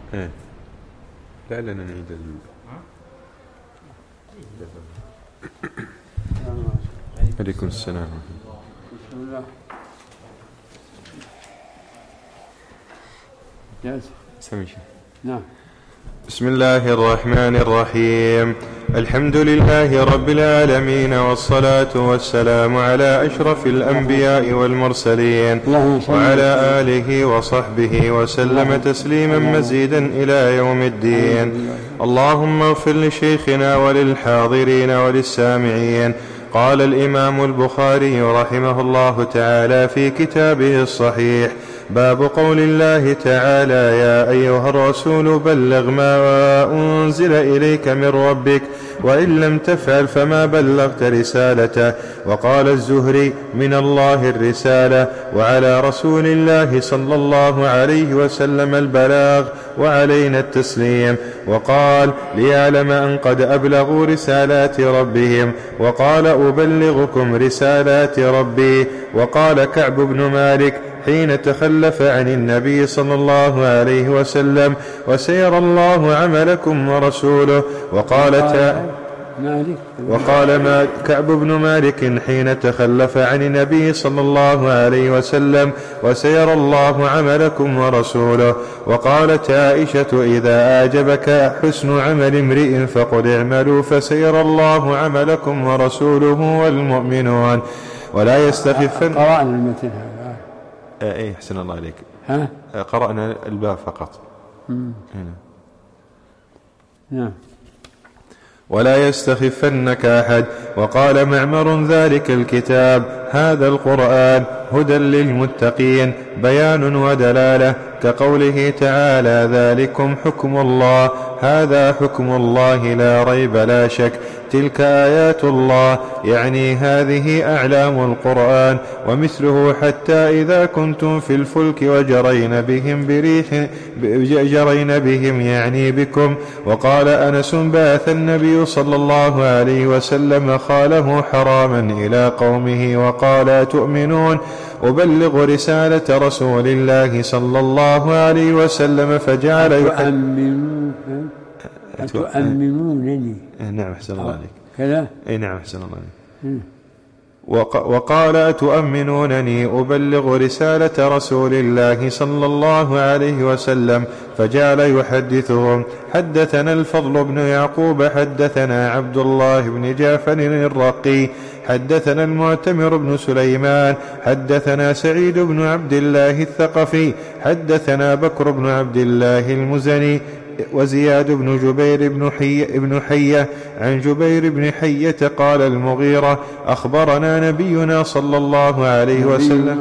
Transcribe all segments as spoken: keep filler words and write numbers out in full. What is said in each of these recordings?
ايه لا لنا نعيد ال... عليكم السلام. بسم الله. جاهز. سميشي. نعم. بسم الله الرحمن الرحيم. الحمد لله رب العالمين، والصلاة والسلام على أشرف الأنبياء والمرسلين وعلى آله وصحبه وسلم تسليما مزيدا إلى يوم الدين. اللهم اغفر لشيخنا وللحاضرين وللسامعين. قال الإمام البخاري رحمه الله تعالى في كتابه الصحيح: باب قول الله تعالى: يا أيها الرسول بلغ ما أنزل إليك من ربك وإن لم تفعل فما بلغت رسالته. وقال الزهري: من الله الرسالة، وعلى رسول الله صلى الله عليه وسلم البلاغ، وعلينا التسليم. وقال: ليعلم أن قد أبلغوا رسالات ربهم. وقال: أبلغكم رسالات ربي. وقال كعب بن مالك حين تخلف عن النبي صلى الله عليه وسلم: وسيرى الله عملكم ورسوله. وقال وقال ما كعب بن مالك حين تخلف عن النبي صلى الله عليه وسلم: وسيرى الله عملكم ورسوله. وقالت عائشة: إذا أعجبك حسن عمل امرئ فقل اعملوا فسيرى الله عملكم ورسوله والمؤمنون. ولا يستخفن. قرأنا المتن هذا. ايه احسن الله عليك. ها؟ قرأنا الباب فقط. هنا. نعم. ولا يستخفنك أحد. وقال معمر: ذلك الكتاب، هذا القرآن، هدى للمتقين، بيان ودلالة، كقوله تعالى: ذلكم حكم الله، هذا حكم الله لا ريب لا شك، تلك آيات الله، يعني هذه أعلام القرآن. ومثله: حتى إذا كنتم في الفلك وجرين بهم بريح جرين بهم يعني بكم. وقال أنس: بعث النبي صلى الله عليه وسلم خاله حراما إلى قومه وقال: تؤمنون؟ أبلغ رسالة رسول الله صلى الله عليه وسلم. فجعل يؤمنون أتؤمنونني. نعم أحسن الله عليك كذا. أي نعم أحسن الله عليك. وقال: أتؤمنونني أبلغ رسالة رسول الله صلى الله عليه وسلم. فجعل يحدثهم: حدثنا الفضل بن يعقوب حدثنا عبد الله بن جعفر الرقي حدثنا المعتمر بن سليمان حدثنا سعيد بن عبد الله الثقفي حدثنا بكر بن عبد الله المزني وزياد بن جبير بن حية, بن حية عن جبير بن حية قال المغيرة: أخبرنا نبينا صلى الله عليه وسلم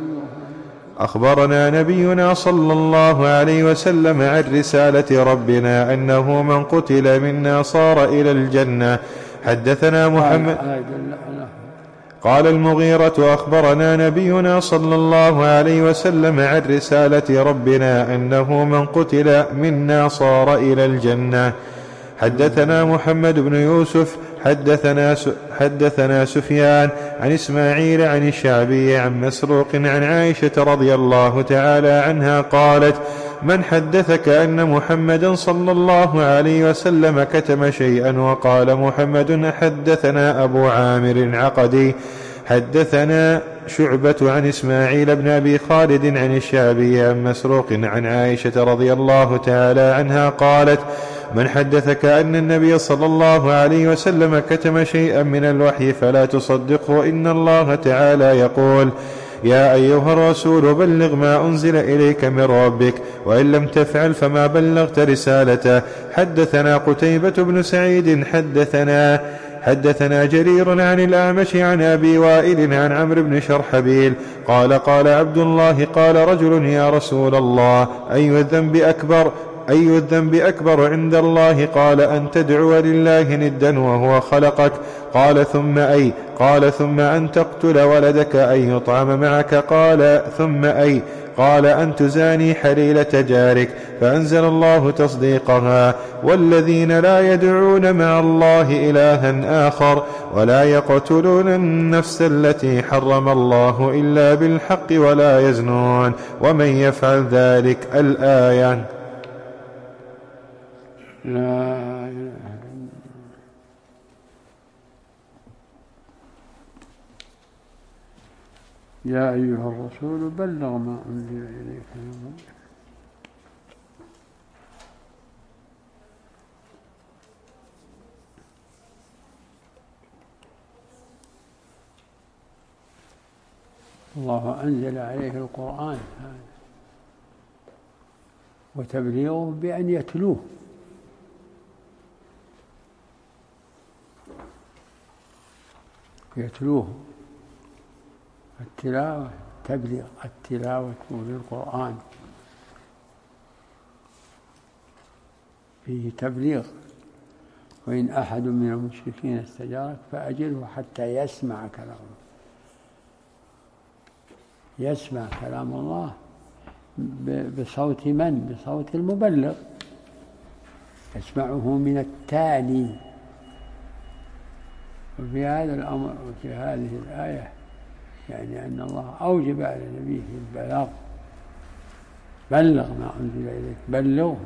أخبرنا نبينا صلى الله عليه وسلم عن رسالة ربنا أنه من قتل منا صار إلى الجنة. حدثنا محمد. قال المغيرة: أخبرنا نبينا صلى الله عليه وسلم عن رسالة ربنا أنه من قتل منا صار إلى الجنة. حدثنا محمد بن يوسف حدثنا, حدثنا سفيان عن إسماعيل عن الشعبي عن مسروق عن عائشة رضي الله تعالى عنها قالت: من حدثك أن محمدا صلى الله عليه وسلم كتم شيئا؟ وقال محمد: حدثنا أبو عامر عقدي حدثنا شعبة عن إسماعيل بن أبي خالد عن الشعبي عن مسروق عن عائشة رضي الله تعالى عنها قالت: من حدثك أن النبي صلى الله عليه وسلم كتم شيئا من الوحي فلا تصدقه، إن الله تعالى يقول: يا أيها الرسول بلغ ما أنزل إليك من ربك وإن لم تفعل فما بلغت رسالته. حدثنا قتيبة بن سعيد حدثنا حدثنا جرير عن الأعمش عن أبي وائل عن عمرو بن شرحبيل قال: قال عبد الله: قال رجل: يا رسول الله، أي الذنب أكبر أي الذنب أكبر عند الله؟ قال: أن تدعو لله ندا وهو خلقك. قال: ثم أي؟ قال: ثم أن تقتل ولدك أن يطعم معك. قال: ثم أي؟ قال: أن تزاني حليلة جارك. فأنزل الله تصديقها: والذين لا يدعون مع الله إلها آخر ولا يقتلون النفس التي حرم الله إلا بالحق ولا يزنون ومن يفعل ذلك. الآية. لا إله إلا يا أيها الرسول بلغ ما أنزل إليك من ربك. الله أنزل عليه القرآن هذا وتبليغه بأن يتلوه، يتلوه التلاوة تبليغ، التلاوة للقرآن فيه تبليغ. وإن أحد من المشركين استجارك فأجره حتى يسمع كلام الله، يسمع كلام الله بصوت من؟ بصوت المبلغ، يسمعه من التالي. وفي هذا الأمر وفي هذه الآية يعني أن الله أوجب على نبيه البلاغ، بلغ ما أنزل إليك، بلغه.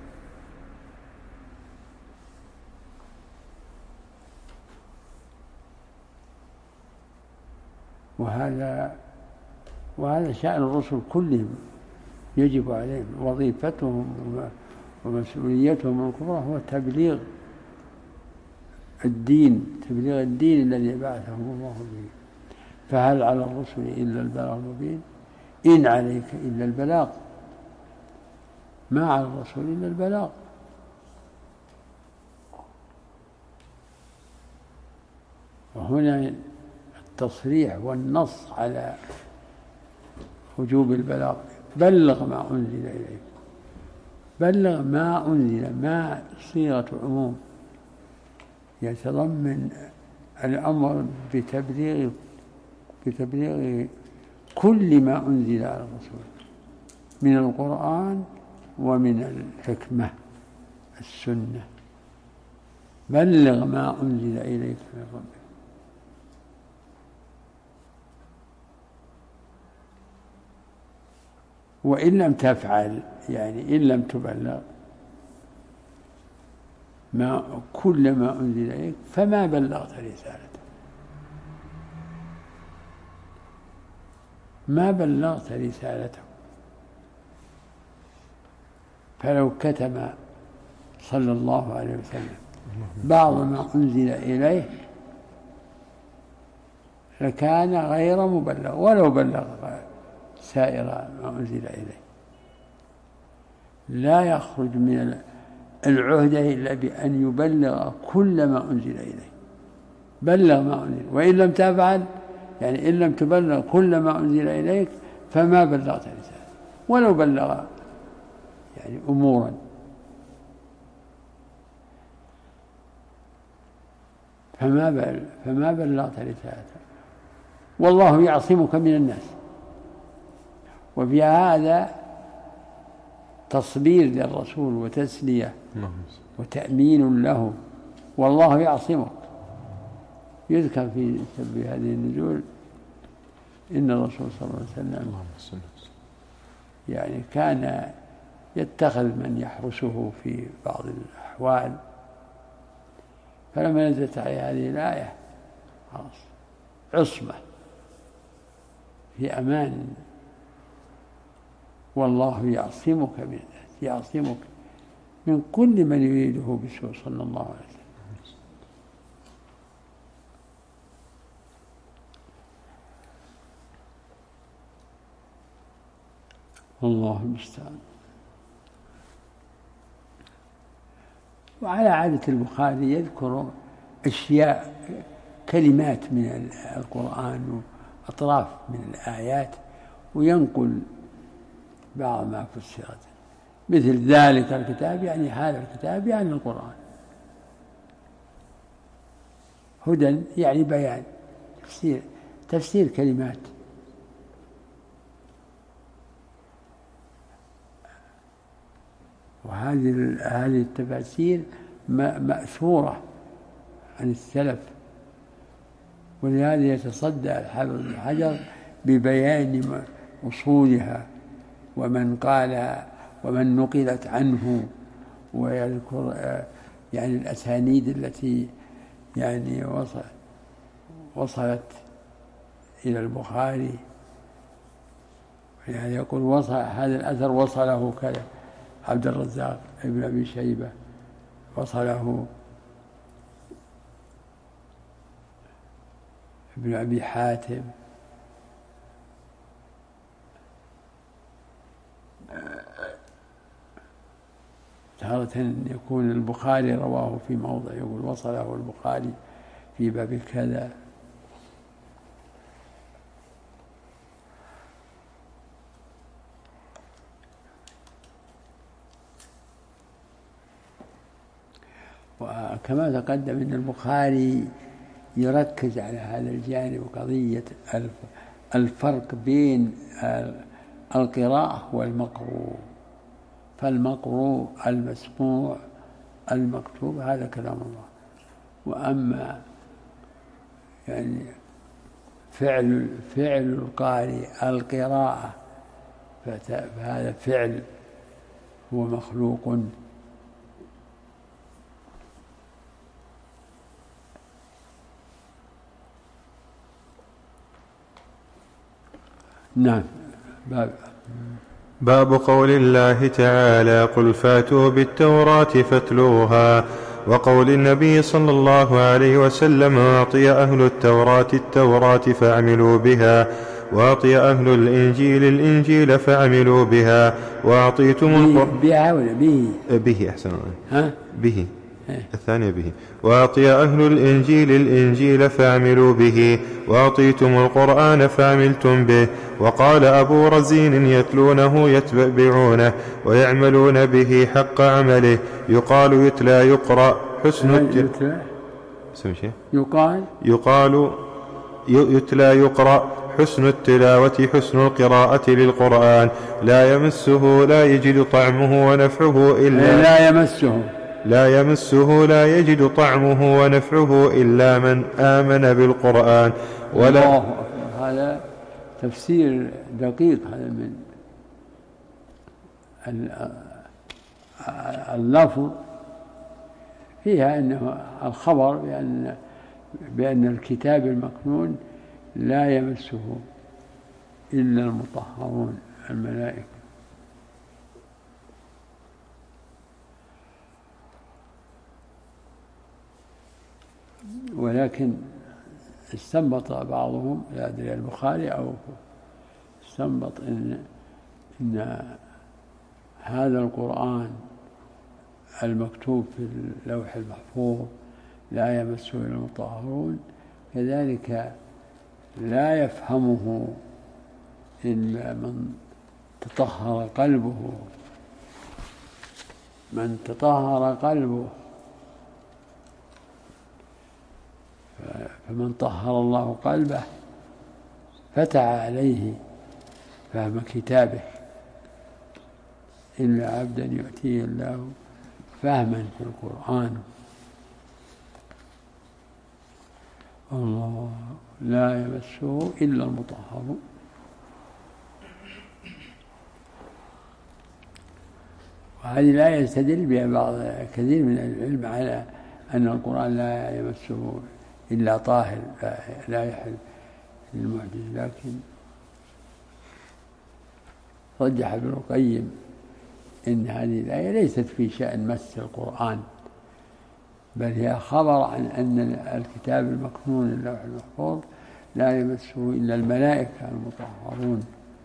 وهذا وهذا شأن الرسل كلهم، يجب عليهم، وظيفتهم ومسؤوليتهم الكبرى هو تبليغ الدين، تبليغ الدين الذي بعثهم الله به. فهل على الرسل إلا البلاغ المبين؟ إن عليك إلا البلاغ، ما على الرسول إلا البلاغ. وهنا التصريح والنص على وجوب البلاغ، بلغ ما أنزل إليك، بلغ ما أنزل، ما صيغة عموم يتضمن الأمر بتبليغ بتبليغ كل ما أنزل على الرسول من القرآن ومن الحكمة السنة، بلغ ما أنزل إليك من ربك. وإن لم تفعل، يعني إن لم تبلغ ما كل ما أنزل إليك فما بلغت رسالته، ما بلغت رسالته. فلو كتم صلى الله عليه وسلم بعض ما أنزل إليه لكان غير مبلغ ولو بلغ سائر ما أنزل إليه. لا يخرج من العهدة إلا بأن يبلغ كل ما أنزل إليه، بلغ ما أنزل. وإن لم تفعل، يعني إن لم تبلغ كل ما أنزل إليك فما بلغت رسالة ولو بلغ يعني أمورا. فما بل فما بلغت رسالته، والله يعصمك من الناس. وفي هذا تصبير للرسول وتسلية وتأمين له، والله يعصمك. يذكر في سبب هذه النزول إن الرسول صلى الله عليه وسلم يعني كان يتخذ من يحرسه في بعض الأحوال، فلما نزلت عليه هذه الآية خلاص عصمة في أمان، والله يعصمك من الناس، يعصمك من كل من يريده بسوء صلى الله عليه وسلم. الله المستعان. وعلى عادة البخاري يذكر أشياء كلمات من القرآن وأطراف من الآيات وينقل بعض ما فسرت، مثل ذلك الكتاب يعني هذا الكتاب يعني القرآن، هدى يعني بيان، تفسير تفسير كلمات. وهذه هذه التفاسير مأثورة عن السلف، ولهذا يتصدى الحافظ بن حجر ببيان أصولها ومن قال ومن نقلت عنه ويذكر يعني الأسانيد التي يعني وصل وصلت إلى البخاري، يعني يقول وصل هذا الأثر وصله كذا عبد الرزاق ابن أبي شيبة، وصله ابن أبي حاتم، تارة يكون البخاري رواه في موضع يقول وصله البخاري في باب كذا. وكما تقدم أن البخاري يركز على هذا الجانب، قضية الفرق بين القراءة والمقروء، فالمقروء المسموع المكتوب هذا كلام الله، وأما يعني فعل فعل القارئ القراءة فهذا فعل هو مخلوق. نعم. باب باب قول الله تعالى قل فاتوا بالتوراة فاتلوها، وقول النبي صلى الله عليه وسلم أعطي أهل التوراة التوراة فاعملوا بها، وأعطي أهل الإنجيل الإنجيل فاعملوا بها، وأعطيتم القرآن بها ولا به به أحسن ها به الثانية به، وأعطي أهل الإنجيل الإنجيل فاعملوا به، وأعطيتم القرآن فعملتم به. وقال أبو رزين يتلونه يتبعونه ويعملون به حق عمله، يقال يتلى يقرأ حسن التلاوة يقال يقال يتلى يقرأ حسن التلاوة حسن القراءة للقرآن، لا يمسه لا يجد طعمه ونفعه إلا لا يمسه لا يمسه لا يجد طعمه ونفعه إلا من آمن بالقرآن. ولا هذا تفسير دقيق، هذا من اللفظ فيها أنه الخبر بأن بأن الكتاب المكنون لا يمسه إلا المطهرون الملائكة. ولكن استنبط بعضهم، لا أدري البخاري أو استنبط إن, إن هذا القرآن المكتوب في اللوح المحفوظ لا يمسه إلا المطهرون، كذلك لا يفهمه إلا من تطهر قلبه من تطهر قلبه فمن طهر الله قلبه فتح عليه فهم كتابه، إلا عبدا يؤتيه الله فهما في القرآن. الله لا يمسه إلا المطهرون. وهذه الآية يستدل بها بعض كثير من العلم على أن القرآن لا يمسه إلا طاهر لا يحل للمعجز، لكن رجح ابن القيم إن هذه الآية ليست في شأن مس القرآن، بل هي خبر عن أن الكتاب المكنون اللوح المحفوظ لا يمسه إلا الملائكة المطهرون.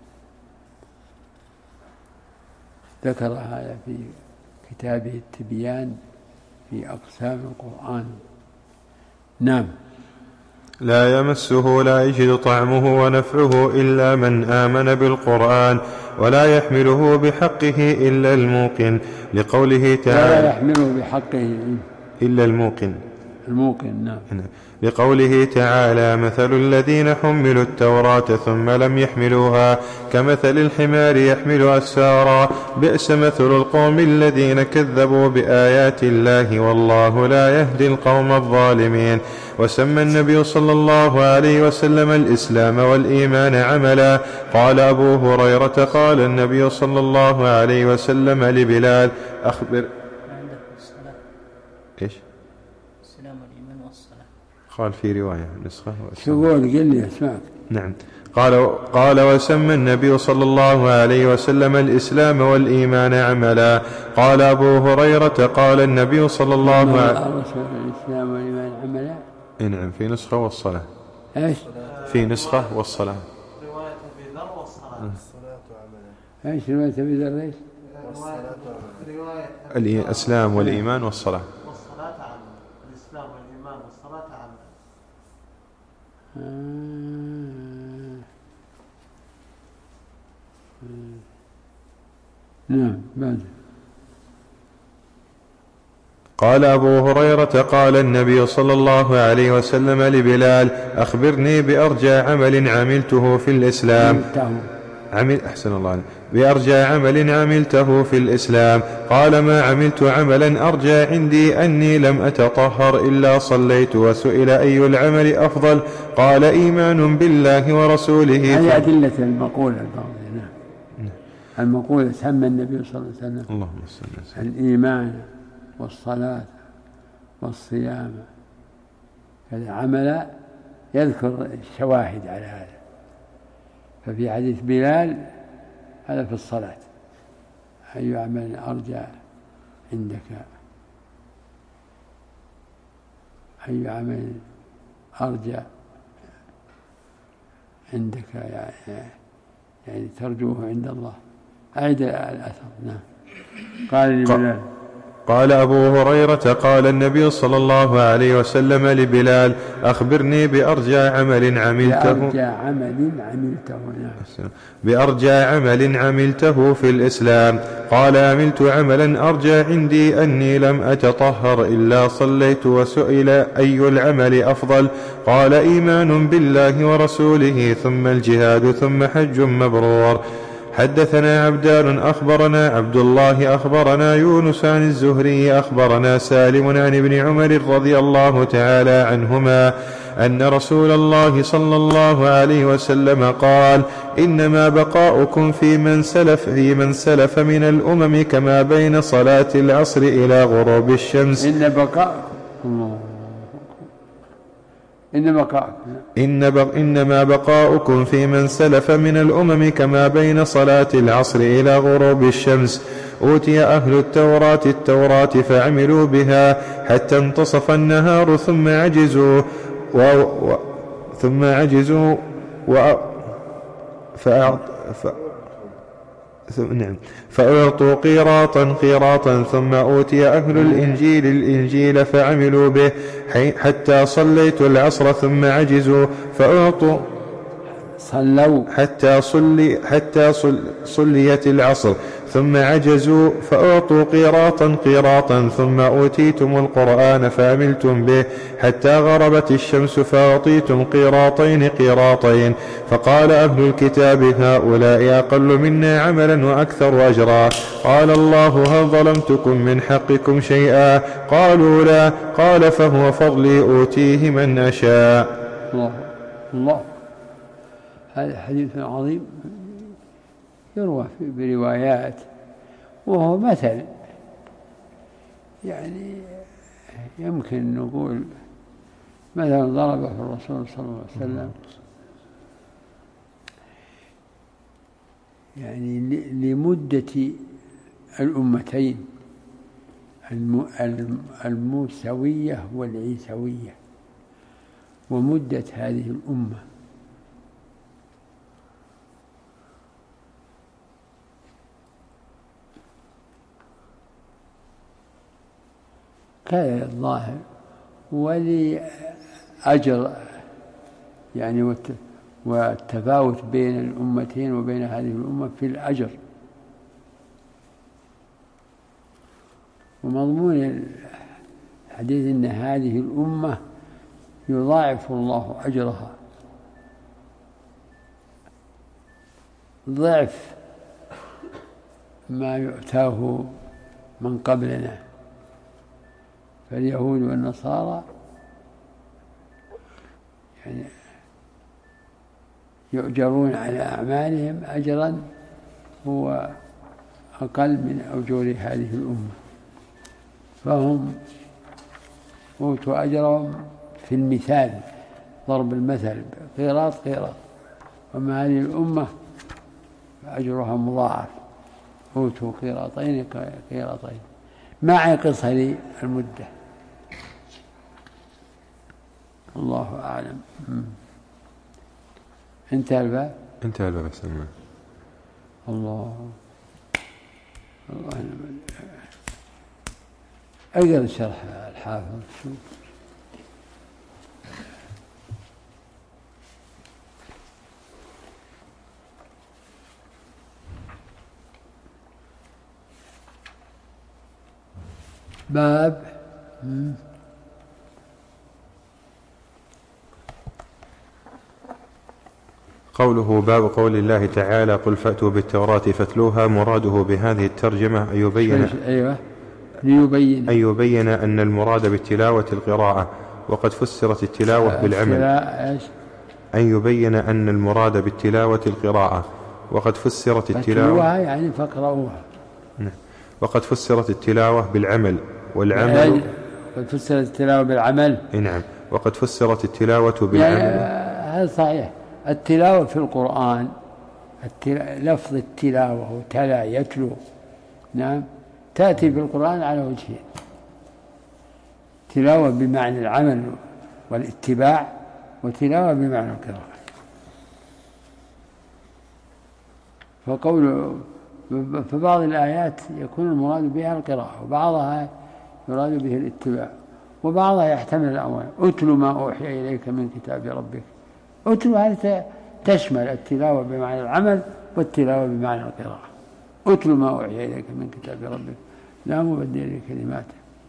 ذكر هذا في كتابه التبيان في أقسام القرآن. نعم. لا يمسه لا يجد طعمه ونفعه إلا من آمن بالقرآن، ولا يحمله بحقه إلا الموقن، لقوله تعالى لا يحمله بحقه إلا الموقن الموقن. نعم. لقوله تعالى مثل الذين حملوا التوراة ثم لم يحملوها كمثل الحمار يحمل أسفارا، بئس مثل القوم الذين كذبوا بآيات الله والله لا يهدي القوم الظالمين. وسمى النبي صلى الله عليه وسلم الإسلام والإيمان عملا. قال أبو هريرة قال النبي صلى الله عليه وسلم لبلال أخبر إيش؟ الإسلام والإيمان والصلاة. قال في رواية نسخة. شو قول قل لي اسمعك. نعم. قال قال وسمى النبي صلى الله عليه وسلم الإسلام والإيمان عملا. قال أبو هريرة قال النبي صلى الله عليه وسلم الإسلام والإيمان عملا. نعم في نسخة والصلاة. إيش؟ في نسخة والصلاة. رواية أبي ذر والصلاة. الصلاة عملا. إيش رواية أبي ذر إيش؟ رواية الإسلام والإيمان والصلاة. والصلاة عملا. الإسلام والإيمان والصلاة عملا. نعم بعد. قال أبو هريرة قال النبي صلى الله عليه وسلم لبلال أخبرني بأرجى عمل عملته في الإسلام. عمل أحسن الله بأرجى عمل عملته في الإسلام. قال ما عملت عملا أرجى عندي أني لم أتطهر إلا صليت. وسئل أي العمل أفضل قال إيمان بالله ورسوله. هذه أدلة المقولة البعض. المقولة سمى النبي صلى الله عليه وسلم اللهم صل وسلم الإيمان والصلاة والصيام هذا عمل يذكر الشواهد على هذا. ففي حديث بلال هذا في الصلاة أي عمل أرجى عندك أي عمل أرجى عندك يعني, يعني ترجوه عند الله. أعد الأثر. نعم. قال لبلال قال أبو هريرة قال النبي صلى الله عليه وسلم لبلال أخبرني بأرجى عمل عملته بأرجى عمل عملته بأرجى عمل عملته في الإسلام. قال عملت عملا أرجى عندي أني لم أتطهر إلا صليت. وسئل أي العمل أفضل قال إيمان بالله ورسوله ثم الجهاد ثم حج مبرور. حدثنا عبدان أخبرنا عبد الله أخبرنا يونس عن الزهري أخبرنا سالم عن ابن عمر رضي الله تعالى عنهما أن رسول الله صلى الله عليه وسلم قال إنما بقاؤكم في من سلف في من سلف من الأمم كما بين صلاة العصر إلى غروب الشمس. إن بقاؤكم إن بقاؤكم إن بق إنما بقاؤكم في من سلف من الأمم كما بين صلاة العصر إلى غروب الشمس. أوتي أهل التوراة التوراة فعملوا بها حتى انتصف النهار ثم عجزوا و... و... ثم عجزوا و... فأعط... ف... نعم فأعطوا قيراطا قيراطا ثم أوتي أهل الإنجيل الإنجيل فعملوا به حتى صليت العصر ثم عجزوا فأعطوا صلوا حتى صلي حتى صل صليت العصر ثم عجزوا فأعطوا قيراطا قيراطا ثم أوتيتم القرآن فعملتم به حتى غربت الشمس فأعطيتم قيراطين قيراطين. فقال أهل الكتاب هؤلاء أقل منا عملا وأكثر أجرا. قال الله هل ظلمتكم من حقكم شيئا قالوا لا. قال فهو فضلي أوتيه من أشاء. الله الله. هذا حديث عظيم يروى بروايات وهو مثل يعني يمكن نقول مثلا ضربه الرسول صلى الله عليه وسلم يعني لمدة الأمتين الموسوية والعيسوية ومدة هذه الأمة. كان الظاهر ولأجر يعني والتفاوت بين الأمتين وبين هذه الأمة في الأجر. ومضمون الحديث أن هذه الأمة يضاعف الله أجرها ضعف ما يؤتاه من قبلنا. فاليهود والنصارى يعني يؤجرون على أعمالهم أجرا هو أقل من أجور هذه الأمة. فهم أوتوا أجرهم في المثال، ضرب المثل، قيراط قيراط. وما هذه الأمة أجرها مضاعف، أوتوا قيراطين قيراطين. معي قصر المدة، الله أعلم. انتهى الباب، انتهى الباب. السلام. الله الله. أقرأ شرح الحافظ. شو باب قوله باب قول الله تعالى قل فأتوا بالتوراة فاتلوها. مراده بهذه الترجمة أن يبين أيوة ليبين أن يبين أن المراد بالتلاوة القراءة، وقد فسرت التلاوة بالعمل. أن يبين أن المراد بالتلاوة القراءة، وقد فسرت التلاوة يعني فاقرؤوها. وقد فسرت التلاوة بالعمل، والعمل قد فسرت التلاوة بالعمل. نعم. وقد فسرت التلاوة بالعمل. هذا صحيح. التلاوة في القرآن لفظ التلاوة وتلا يتلو، نعم، تأتي في القرآن على وجهين: تلاوة بمعنى العمل والاتباع، وتلاوة بمعنى القراءة. فقول فبعض الآيات يكون المراد بها القراءة، وبعضها يراد به الاتباع، وبعضها يحتمل الأمرين: أتل ما أوحي إليك من كتاب ربك. أتل هذه تشمل التلاوة بمعنى العمل والتلاوة بمعنى القراءة. أتل ما أوحي إليك من كتاب ربك لا مبدل لكلماته.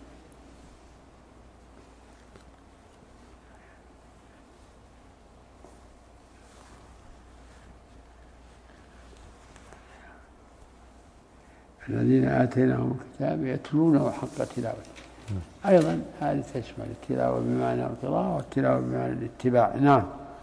الذين آتيناهم الكتاب يتلونه حق تلاوته. أيضا هذه تشمل التلاوة بمعنى القراءة والتلاوة بمعنى الاتباع. نعم.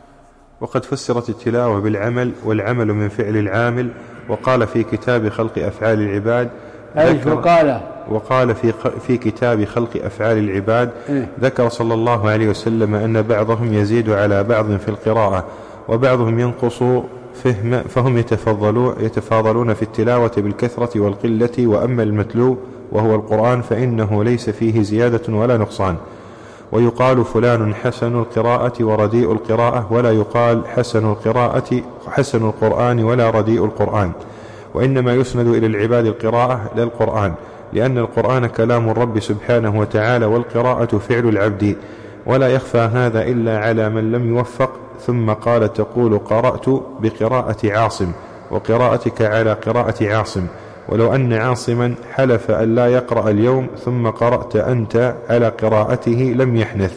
وقد فسرت التلاوة بالعمل، والعمل من فعل العامل. وقال في كتاب خلق أفعال العباد أيش وقال وقال في في كتاب خلق أفعال العباد إيه؟ ذكر صلى الله عليه وسلم أن بعضهم يزيد على بعض في القراءة، وبعضهم ينقص فهم، فهم يتفضلون يتفاضلون في التلاوة بالكثرة والقلة. وأما المتلو وهو القرآن فإنه ليس فيه زيادة ولا نقصان. ويقال فلان حسن القراءة ورديء القراءة، ولا يقال حسن القراءة حسن القرآن ولا رديء القرآن. وإنما يسند إلى العباد القراءة لا القرآن، لأن القرآن كلام الرب سبحانه وتعالى، والقراءة فعل العبد، ولا يخفى هذا إلا على من لم يوفق. ثم قال تقول قرأت بقراءة عاصم، وقراءتك على قراءة عاصم. ولو أن عاصما حلف أن لا يقرأ اليوم ثم قرأت أنت على قراءته لم يحنث.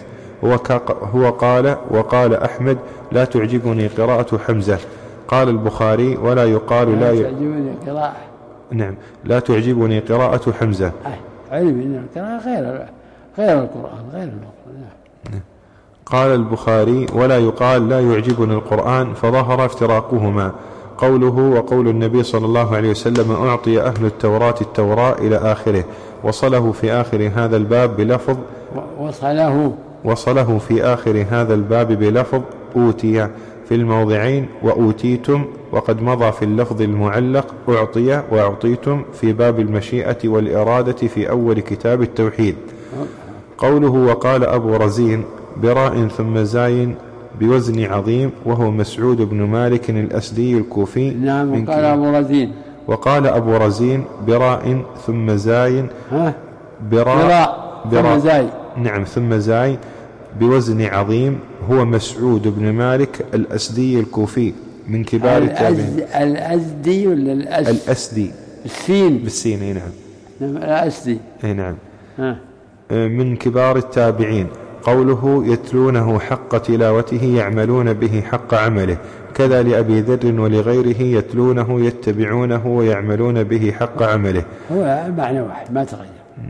هو قال وقال أحمد لا تعجبني قراءة حمزة. قال البخاري ولا يقال لا, لا تعجبني قراءة نعم لا تعجبني قراءة حمزة. علم أن القراءة غير غير القرآن غير القرآن. نعم. قال البخاري ولا يقال لا يعجبني القرآن، فظهر افتراقهما. قوله وقول النبي صلى الله عليه وسلم أعطي أهل التوراة التوراة إلى آخره. وصله في آخر هذا الباب بلفظ وصله وصله في آخر هذا الباب بلفظ أوتي في الموضعين وأوتيتم، وقد مضى في اللفظ المعلق أعطي وأعطيتم في باب المشيئة والإرادة في أول كتاب التوحيد. قوله وقال أبو رزين براء ثم زاين بوزن عظيم، وهو مسعود بن مالك الأسدي الكوفي. نعم. وقال أبو رزين وقال أبو رزين براء ثم زاين ها براء, براء, براء ثم زاي نعم ثم زاي بوزن عظيم، هو مسعود بن مالك الأسدي الكوفي من كبار التابعين. الأسدي ولا الأس الأسدي بالسين بالسين اي نعم. نعم الأسدي اي نعم. ها. من كبار التابعين. قوله يتلونه حق تلاوته يعملون به حق عمله، كذا لأبي ذر ولغيره يتلونه يتبعونه ويعملون به حق عمله. هو معنى واحد ما تغير.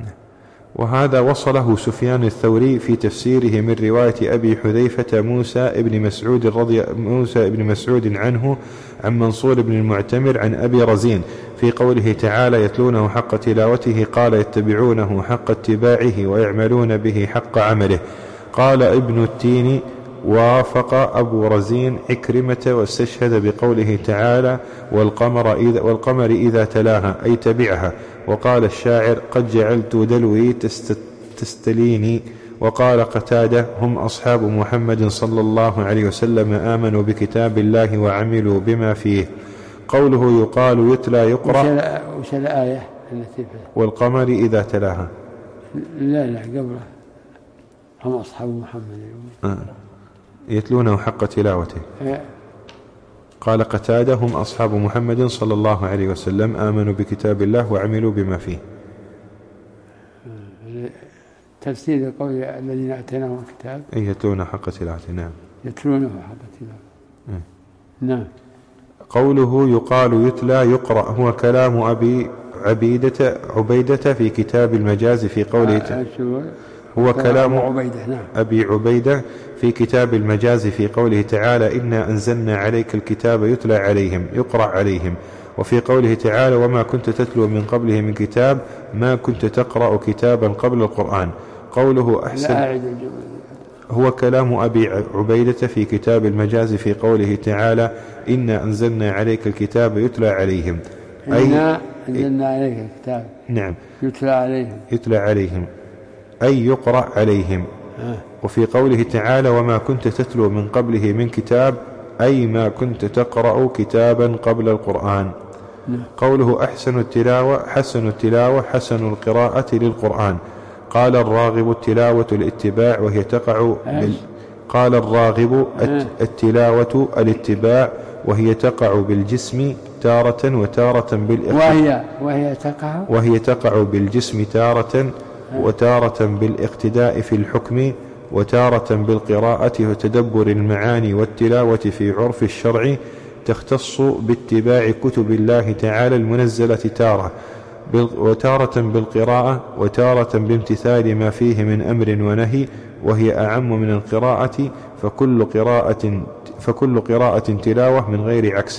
وهذا وصله سفيان الثوري في تفسيره من رواية أبي حذيفة موسى ابن مسعود رضي موسى ابن مسعود عنه عن منصور بن المعتمر عن أبي رزين في قوله تعالى يتلونه حق تلاوته قال يتبعونه حق اتباعه ويعملون به حق عمله. قال ابن التين وافق أبو رزين عكرمة واستشهد بقوله تعالى والقمر إذا, والقمر إذا تلاها أي تبعها. وقال الشاعر قد جعلت دلوي تستليني. وقال قتادة هم أصحاب محمد صلى الله عليه وسلم آمنوا بكتاب الله وعملوا بما فيه. قوله يقال يتلى يقرأ وش الآية التي والقمر إذا تلاها؟ لا لا قبله هم أصحاب محمد آه. يتلونه حق تلاوته. آه. قال قتادة هم أصحاب محمد صلى الله عليه وسلم آمنوا بكتاب الله وعملوا بما فيه. تفسير قول الذين أتيناهم الكتاب يتلونه حق تلاوته. نعم يتلونه حق تلاوته. آه. نعم. قوله يقال يتلى يقرأ هو كلام أبي عبيدة عبيدة في كتاب المجاز في قوله تعالى هو كلام عبيدة. نعم. أبي عبيدة في كتاب المجاز في قوله تعالى إنا أنزلنا عليك الكتاب يتلى عليهم يقرأ عليهم. وفي قوله تعالى وما كنت تتلو من قبله من كتاب ما كنت تقرأ كتابا قبل القرآن. قوله أحسن هو كلام أبي عبيدة في كتاب المجاز في قوله تعالى إنا أنزلنا عليك الكتاب يتلى عليهم أي إنا أنزلنا عليك الكتاب نعم يتلى عليهم يتلى عليهم أي يقرأ عليهم. آه. وفي قوله تعالى وما كنت تتلو من قبله من كتاب أي ما كنت تقرأ كتابا قبل القرآن. نعم. قوله أحسن التلاوة حسن التلاوة حسن القراءة للقرآن. قال الراغب التلاوة الاتباع وهي تقع بال... قال الراغب التلاوة الاتباع وهي تقع بالجسم تارة وتارة بالاقتداء وهي وهي تقع وهي تقع بالجسم تارة وتارة بالاقتداء في الحكم وتارة بالقراءة وتدبر المعاني والتلاوة في عرف الشرع تختص باتباع كتب الله تعالى المنزلة تارة وتارة بالقراءة وتارة بامتثال ما فيه من أمر ونهي وهي أعم من القراءة فكل قراءة فكل قراءة تلاوة من غير عكس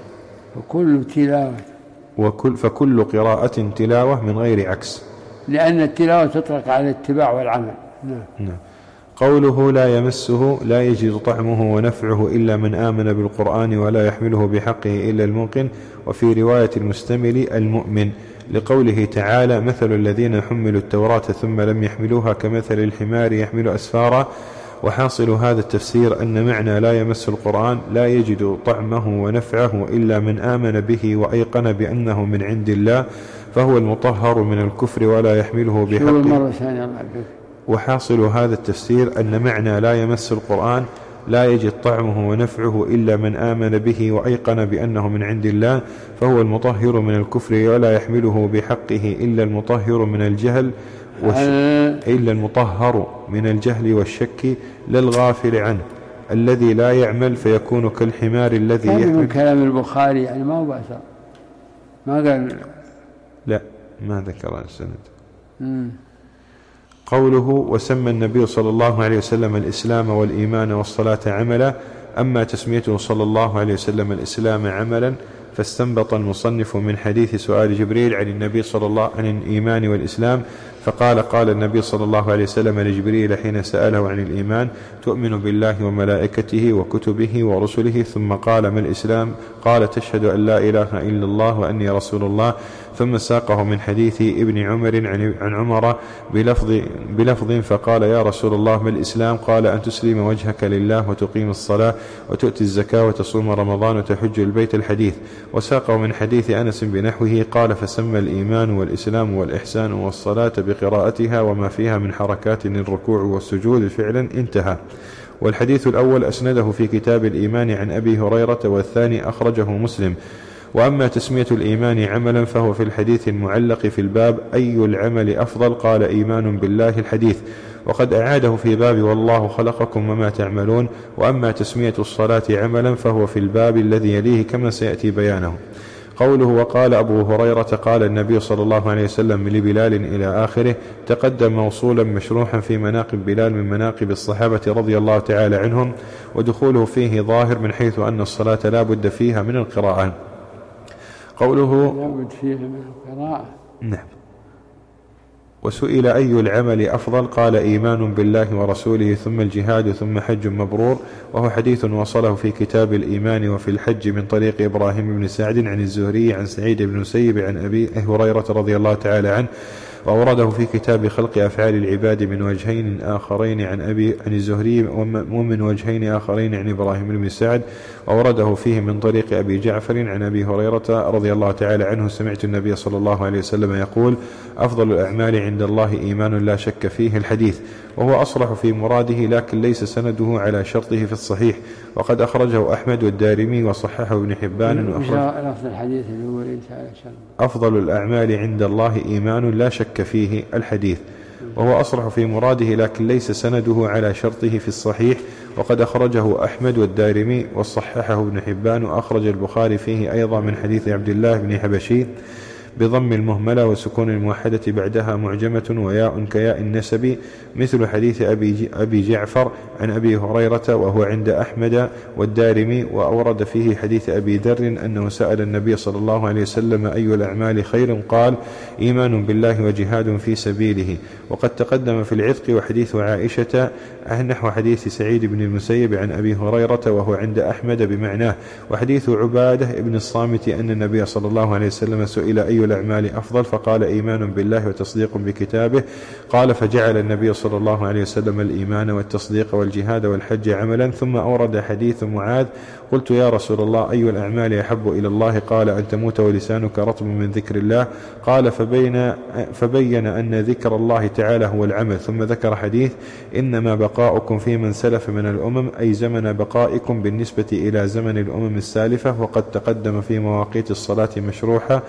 وكل تلاوة وكل فكل قراءة تلاوة من غير عكس لأن التلاوة تطلق على الاتباع والعمل. نعم. نعم. قوله لا يمسه لا يجد طعمه ونفعه إلا من آمن بالقرآن ولا يحمله بحقه إلا الموقن. وفي رواية المستمل المؤمن لقوله تعالى مثل الذين حملوا التوراة ثم لم يحملوها كمثل الحمار يحمل أسفارا. وحاصل هذا التفسير أن معنى لا يمس القرآن لا يجد طعمه ونفعه إلا من آمن به وأيقن بأنه من عند الله فهو المطهر من الكفر ولا يحمله بحقه. وحاصل هذا التفسير أن معنى لا يمس القرآن لا يجد طعمه ونفعه إلا من آمن به وأيقن بأنه من عند الله فهو المطهر من الكفر ولا يحمله بحقه إلا المطهر من الجهل إلا المطهر من الجهل والشك لا الغافل عنه الذي لا يعمل فيكون كالحمار الذي يحمل. من كلام البخاري يعني ما هو بأسر ما قال لا ما ذكر السند. قوله وسمى النبي صلى الله عليه وسلم الإسلام والإيمان والصلاة عملا. أما تسميته صلى الله عليه وسلم الإسلام عملا فاستنبط المصنف من حديث سؤال جبريل عن النبي صلى الله عن الإيمان والإسلام فقال قال النبي صلى الله عليه وسلم لجبريل حين سأله عن الإيمان تؤمن بالله وملائكته وكتبه ورسله ثم قال ما الإسلام قال تشهد أن لا إله إلا الله وأني رسول الله. ثم ساقه من حديث ابن عمر عن عمر بلفظ, بلفظ فقال يا رسول الله ما الإسلام قال أن تسلم وجهك لله وتقيم الصلاة وتؤتي الزكاة وتصوم رمضان وتحج البيت الحديث. وساقه من حديث أنس بنحوه قال فسمى الإيمان والإسلام والإحسان والصلاة بقراءتها وما فيها من حركات الركوع والسجود فعلا انتهى. والحديث الأول أسنده في كتاب الإيمان عن أبي هريرة والثاني أخرجه مسلم. وأما تسمية الإيمان عملا فهو في الحديث المعلق في الباب أي العمل أفضل قال إيمان بالله الحديث وقد أعاده في باب والله خلقكم وما تعملون. وأما تسمية الصلاة عملا فهو في الباب الذي يليه كما سيأتي بيانه. قوله وقال أبو هريرة قال النبي صلى الله عليه وسلم لبلال إلى آخره تقدم موصولا مشروحا في مناقب بلال من مناقب الصحابة رضي الله تعالى عنهم ودخوله فيه ظاهر من حيث أن الصلاة لا بد فيها من القراءة. قوله لابد فيه من القراءة. نعم. وسئل أي العمل أفضل؟ قال إيمان بالله ورسوله ثم الجهاد ثم حج مبرور، وهو حديث وصله في كتاب الإيمان وفي الحج من طريق إبراهيم بن سعد عن الزهري عن سعيد بن مسيب عن أبي هريرة رضي الله تعالى عنه، وأورده في كتاب خلق أفعال العباد من وجهين آخرين عن أبي عن الزهري ومن وجهين آخرين عن إبراهيم بن سعد، وأورده فيه من طريق أبي جعفر عن أبي هريرة رضي الله تعالى عنه سمعت النبي صلى الله عليه وسلم يقول: أفضل الأعمال عند الله إيمان لا شك فيه الحديث، وهو أصرح في مراده لكن ليس سنده على شرطه في الصحيح، وقد أخرجه أحمد والدارمي وصححه ابن حبان. وأخرج الحديث اللي هو أفضل الأعمال عند الله إيمان لا شك فيه الحديث، وهو أصرح في مراده لكن ليس سنده على شرطه في الصحيح، وقد أخرجه أحمد والدارمي وصححه ابن حبان، وأخرج البخاري فيه أيضا من حديث عبد الله بن حبشي بضم المهملة وسكون الموحدة بعدها معجمة وياء كياء النسب، مثل حديث أبي, أبي جعفر عن أبي هريرة وهو عند أحمد والدارمي. وأورد فيه حديث أبي ذر أنه سأل النبي صلى الله عليه وسلم: أي الأعمال خير؟ قال: إيمان بالله وجهاد في سبيله. وقد تقدم في العتق وحديث عائشة نحو حديث سعيد بن المسيب عن أبي هريرة وهو عند أحمد بمعناه. وحديث عبادة ابن الصامت أن النبي صلى الله عليه وسلم سئل: أي الأعمال أفضل؟ فقال: إيمان بالله وتصديق بكتابه. قال: فجعل النبي صلى الله عليه وسلم الإيمان والتصديق والجهاد والحج عملا. ثم أورد حديث معاذ: قلت: يا رسول الله، أي الأعمال أحب إلى الله؟ قال: أن تموت ولسانك رطب من ذكر الله. قال: فبين, فبين أن ذكر الله تعالى هو العمل. ثم ذكر حديث: إنما بقاؤكم في من سلف من الأمم، أي زمن بقائكم بالنسبة إلى زمن الأمم السالفة. وقد تقدم في مواقيت الصلاة مشروحة،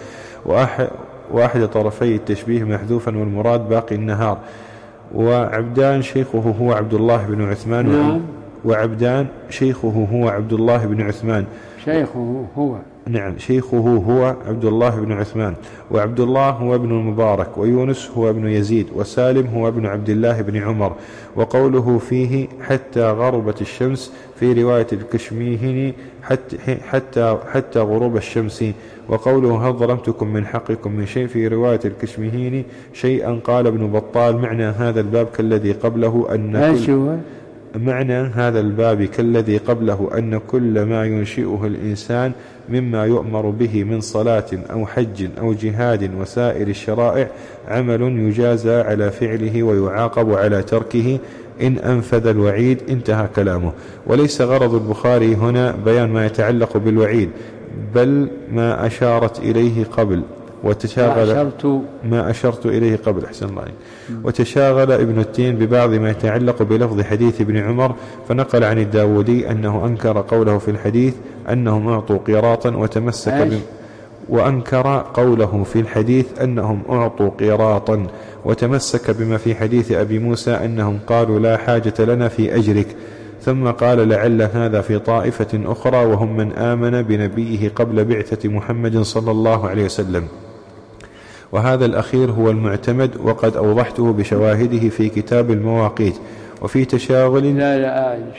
وأحد طرفي التشبيه محذوفا والمراد باقي النهار. وعبدان شيخه هو عبد الله بن عثمان. نعم. وعبدان شيخه هو عبد الله بن عثمان. شيخه هو نعم شيخه هو عبد الله بن عثمان. وعبد الله هو ابن المبارك، ويونس هو ابن يزيد، وسالم هو ابن عبد الله بن عمر. وقوله فيه حتى غربت الشمس في رواية الكشميهني حتى, حتى, حتى غروب الشمس. وقوله هل ظلمتكم من حقكم من شيء في رواية الكشميهني شيئا. قال ابن بطال: معنى هذا الباب كالذي قبله أن كل معنى هذا الباب كالذي قبله أن كل ما ينشئه الإنسان مما يؤمر به من صلاة أو حج أو جهاد وسائر الشرائع عمل يجازى على فعله ويعاقب على تركه إن أنفذ الوعيد. انتهى كلامه. وليس غرض البخاري هنا بيان ما يتعلق بالوعيد، بل ما أشارت إليه قبل وتشاغل أشرت ما أشرت إليه قبل أحسن الله عليك. وتشاغل ابن التين ببعض ما يتعلق بلفظ حديث ابن عمر، فنقل عن الداودي أنه أنكر قوله في الحديث أنهم أعطوا قيراطا وتمسك بم وأنكر قوله في الحديث أنهم أعطوا قيراطا وتمسك بما في حديث أبي موسى أنهم قالوا لا حاجة لنا في أجرك. ثم قال لعل هذا في طائفة أخرى وهم من آمن بنبيه قبل بعثة محمد صلى الله عليه وسلم. وهذا الأخير هو المعتمد، وقد أوضحته بشواهده في كتاب المواقيت. وفي تشاغل لا لا أعيش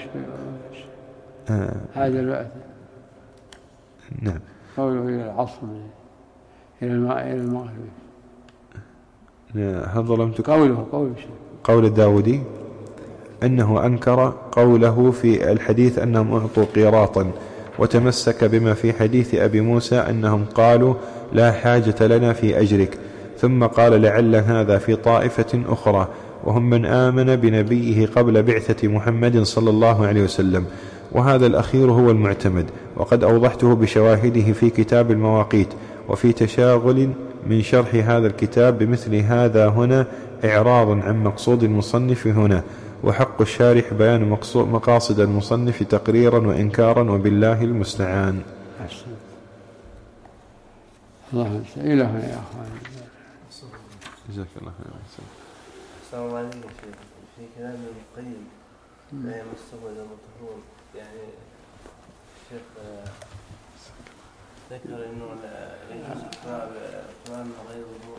آه. هذا الوقت نعم قوله إلى العصر إلى المغرب. هل ظلمتك قوله قول قول الداودي أنه أنكر قوله في الحديث أنهم أعطوا قيراطا، وتمسك بما في حديث أبي موسى أنهم قالوا لا حاجة لنا في أجرك. ثم قال لعل هذا في طائفة أخرى وهم من آمن بنبيه قبل بعثة محمد صلى الله عليه وسلم. وهذا الأخير هو المعتمد، وقد أوضحته بشواهده في كتاب المواقيت. وفي تشاغل من شرح هذا الكتاب بمثل هذا هنا إعراض عن مقصود المصنف هنا، وحق الشارح بيان مقاصد المصنف تقريرا وإنكارا، وبالله المستعان. الله إلهنا يا أخوان. جزاك الله خير. السلام عليكم. في كلام ابن القيم لا يمسه إلا مطهور، يعني الشيخ ذكر إنه لا يجوز القرآن غير وضوء.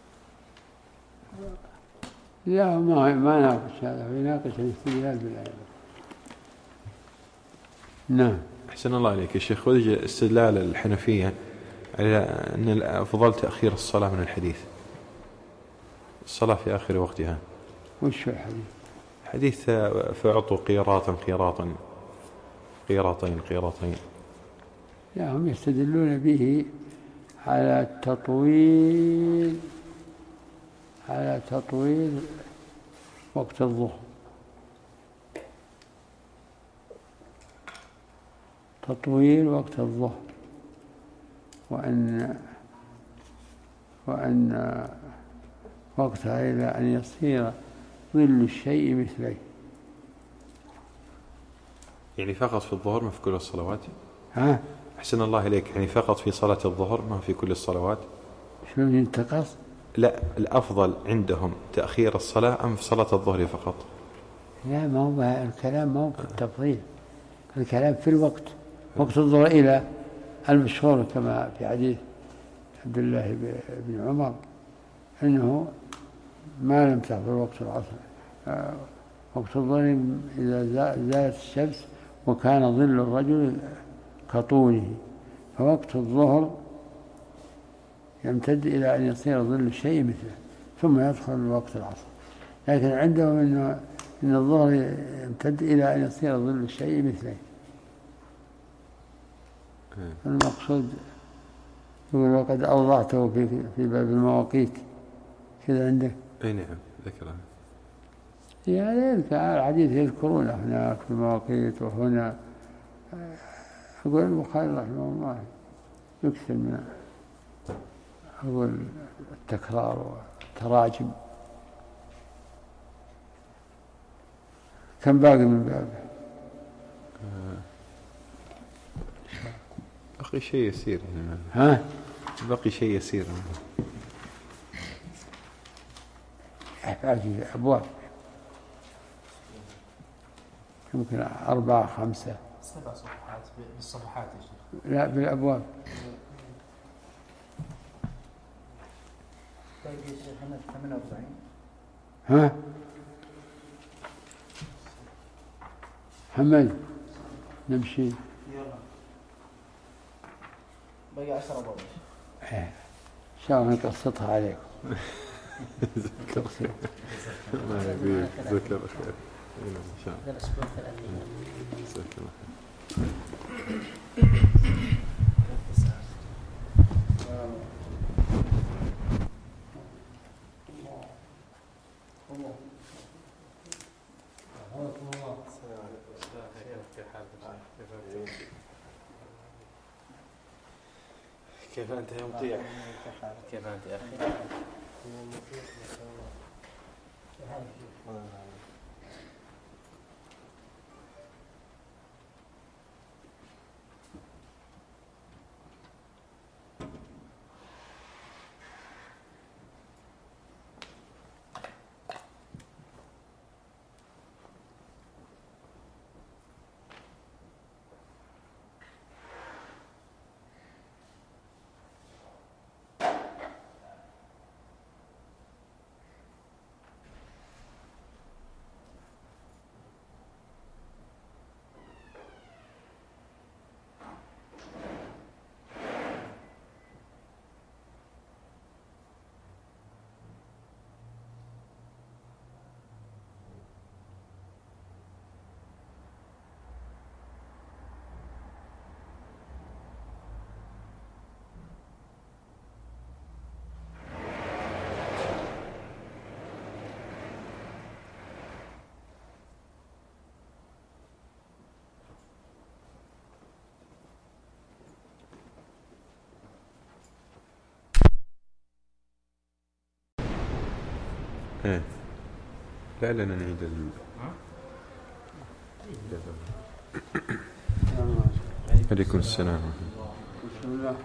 لا ما ما ناقش هذا، يناقش الاستدلال بالآية. نعم. أحسن الله عليك يا شيخ. خذ استدلال الحنفية على أن الأفضل تأخير الصلاة من الحديث، الصلاة في آخر وقتها. وش الحديث؟ حديث فأعطوا قيراطا قيراطا قيراطين قيراطين. لا، هم يستدلون به على التطويل على تطويل وقت الظهر، تطويل وقت الظهر، وأن وأن وقتها إلى أن يصير ظل الشيء مثليه. يعني فقط في الظهر ما في كل الصلوات؟ ها؟ أحسن الله إليك، يعني فقط في صلاة الظهر ما في كل الصلوات؟ شنو ينتقص؟ لا، الأفضل عندهم تأخير الصلاة أم في صلاة الظهر فقط؟ لا، ما هو الكلام ما هو في التفضيل، الكلام في الوقت، وقت الظهر إلى المشهور كما في حديث عبد الله بن عمر أنه ما لم تحضر وقت العصر، وقت الظهر إذا زالت الشمس وكان ظل الرجل كطوله، فوقت الظهر يمتد إلى أن يصير ظل الشيء مثله ثم يدخل وقت العصر. لكن عندهم إنه إن الظهر يمتد إلى أن يصير ظل الشيء مثله. المقصود يقول وقد أوضعته في في باب المواقيت كذا عندك. أي نعم ذكرها. يعني الحديث يذكرونه هناك في المواقيت وهنا. أقول البخاري رحمه الله يكثر من أقول التكرار والتراجم. كم باقي من بابه؟ بقي شيء يسير يعني. ها؟ بقي شيء يسير. باقي أبواب يمكن أربعة خمسة سبع صفحات بالصفحات يا شيخ. لا بالأبواب. باقي يا شيخ ثمانية وأربعين. ها؟ محمد نمشي. يلا باقي عشر أبواب. إيه شو نقصتها عليكم. ذكر الله يبيك ذكر خير إن شاء الله. الأسبوع الثلاثين. جزاك الله كيف أنت يا مطيع؟ كيف أنت يا أخي؟ إيه لعلنا نعيد ال عليكم السلام. بسم الله.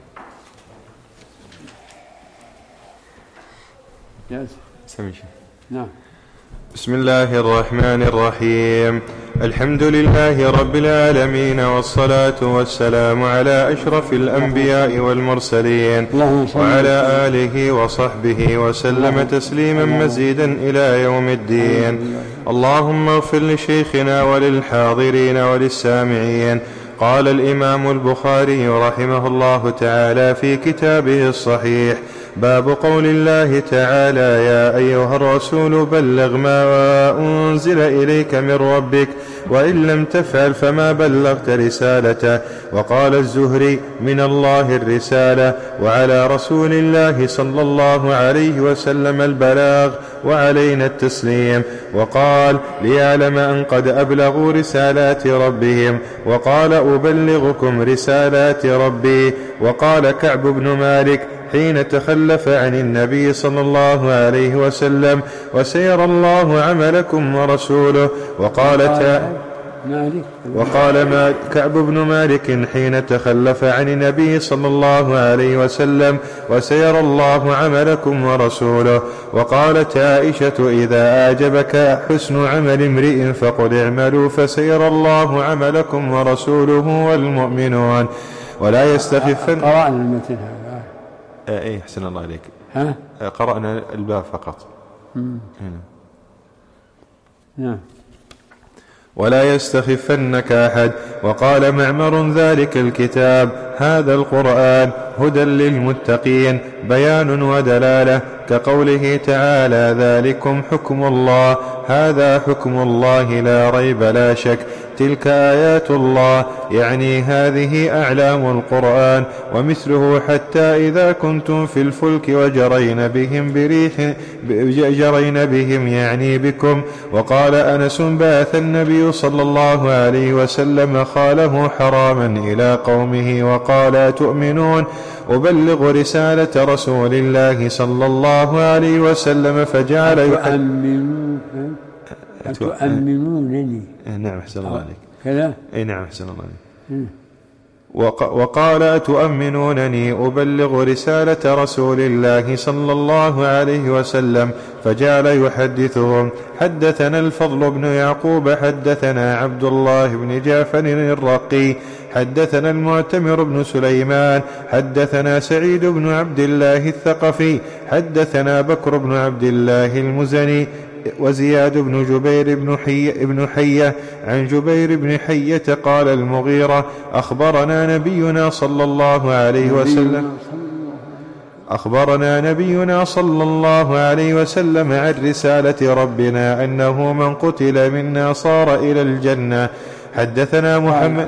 جالس. سمشي. نعم. بسم الله الرحمن الرحيم. الحمد لله رب العالمين، والصلاة والسلام على أشرف الأنبياء والمرسلين وعلى آله وصحبه وسلم تسليما مزيدا إلى يوم الدين. اللهم اغفر لشيخنا وللحاضرين وللسامعين، قال الإمام البخاري رحمه الله تعالى في كتابه الصحيح: باب قول الله تعالى: يا أيها الرسول بلغ ما أنزل إليك من ربك وإن لم تفعل فما بلغت رسالته. وقال الزهري: من الله الرسالة، وعلى رسول الله صلى الله عليه وسلم البلاغ، وعلينا التسليم. وقال: ليعلم أن قد أبلغوا رسالات ربهم. وقال: أبلغكم رسالات ربي. وقال كعب بن مالك حين تخلف عن النبي صلى الله عليه وسلم: وسيرى الله عملكم ورسوله. وقال وقال ما كعب بن مالك حين تخلف عن النبي صلى الله عليه وسلم: وسيرى الله عملكم ورسوله. وقالت عائشة: إذا أعجبك حسن عمل امرئ فقل اعملوا فسيرى الله عملكم ورسوله والمؤمنون. ولا يستخفن. قرأنا المتن هذا. ايه احسن الله عليك. ها؟ قرأنا الباب فقط. نعم. ولا يستخفنك أحد. وقال معمر: ذلك الكتاب، هذا القرآن، هدى للمتقين، بيان ودلالة، كقوله تعالى: ذلكم حكم الله، هذا حكم الله لا ريب لا شك، تلك آيات الله، يعني هذه أعلام القرآن. ومثله: حتى إذا كنتم في الفلك وجرين بهم بريح جرين بهم يعني بكم. وقال أنس: بعث النبي صلى الله عليه وسلم خاله حراما إلى قومه وقال: تؤمنون؟ أبلغ رسالة رسول الله صلى الله عليه وسلم. فجعل أتؤمنونني. نعم أحسن الله عليك كذا. اي نعم أحسن الله عليك. وقال: أتؤمنونني أبلغ رسالة رسول الله صلى الله عليه وسلم. فجعل يحدثهم: حدثنا الفضل بن يعقوب حدثنا عبد الله بن جعفر الرقي حدثنا المعتمر بن سليمان حدثنا سعيد بن عبد الله الثقفي حدثنا بكر بن عبد الله المزني وزياد بن جبير بن حية, بن حية عن جبير بن حية قال المغيرة: أخبرنا نبينا صلى الله عليه وسلم أخبرنا نبينا صلى الله عليه وسلم عن رسالة ربنا أنه من قتل منا صار إلى الجنة. حدثنا محمد.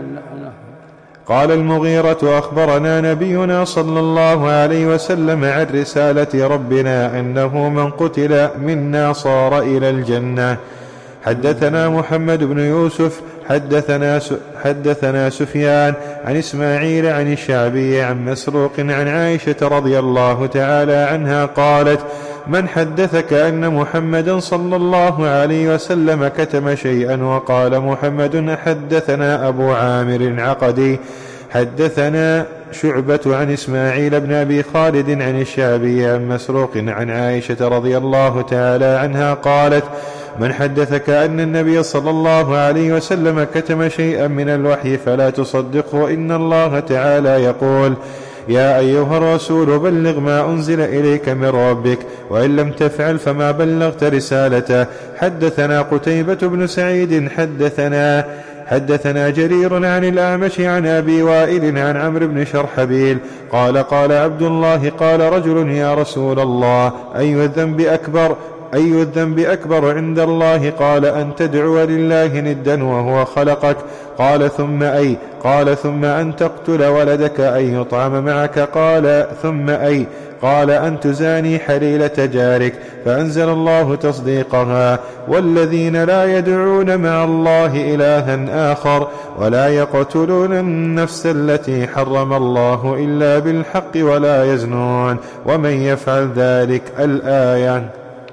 قال المغيرة: أخبرنا نبينا صلى الله عليه وسلم عن رسالة ربنا أنه من قتل منا صار إلى الجنة. حدثنا محمد بن يوسف حدثنا, حدثنا سفيان عن إسماعيل عن الشعبي عن مسروق عن عائشة رضي الله تعالى عنها قالت: من حدثك أن محمدا صلى الله عليه وسلم كتم شيئا؟ وقال محمد: حدثنا أبو عامر عقدي حدثنا شعبة عن إسماعيل بن أبي خالد عن الشعبي عن مسروق عن عائشة رضي الله تعالى عنها قالت: من حدثك أن النبي صلى الله عليه وسلم كتم شيئا من الوحي فلا تصدقه، إن الله تعالى يقول: يا أيها الرسول بلغ ما أنزل إليك من ربك وإن لم تفعل فما بلغت رسالته. حدثنا قتيبة بن سعيد حدثنا حدثنا جرير عن الأعمش عن أبي وائل عن عمرو بن شرحبيل قال: قال عبد الله: قال رجل: يا رسول الله، أي الذنب أكبر أي الذنب أكبر عند الله؟ قال: أن تدعو لله ندا وهو خلقك. قال: ثم أي؟ قال: ثم أن تقتل ولدك أن يطعم معك. قال: ثم أي؟ قال: أن تزاني حليلة جارك. فأنزل الله تصديقها: والذين لا يدعون مع الله إلها آخر ولا يقتلون النفس التي حرم الله إلا بالحق ولا يزنون ومن يفعل ذلك. الآية.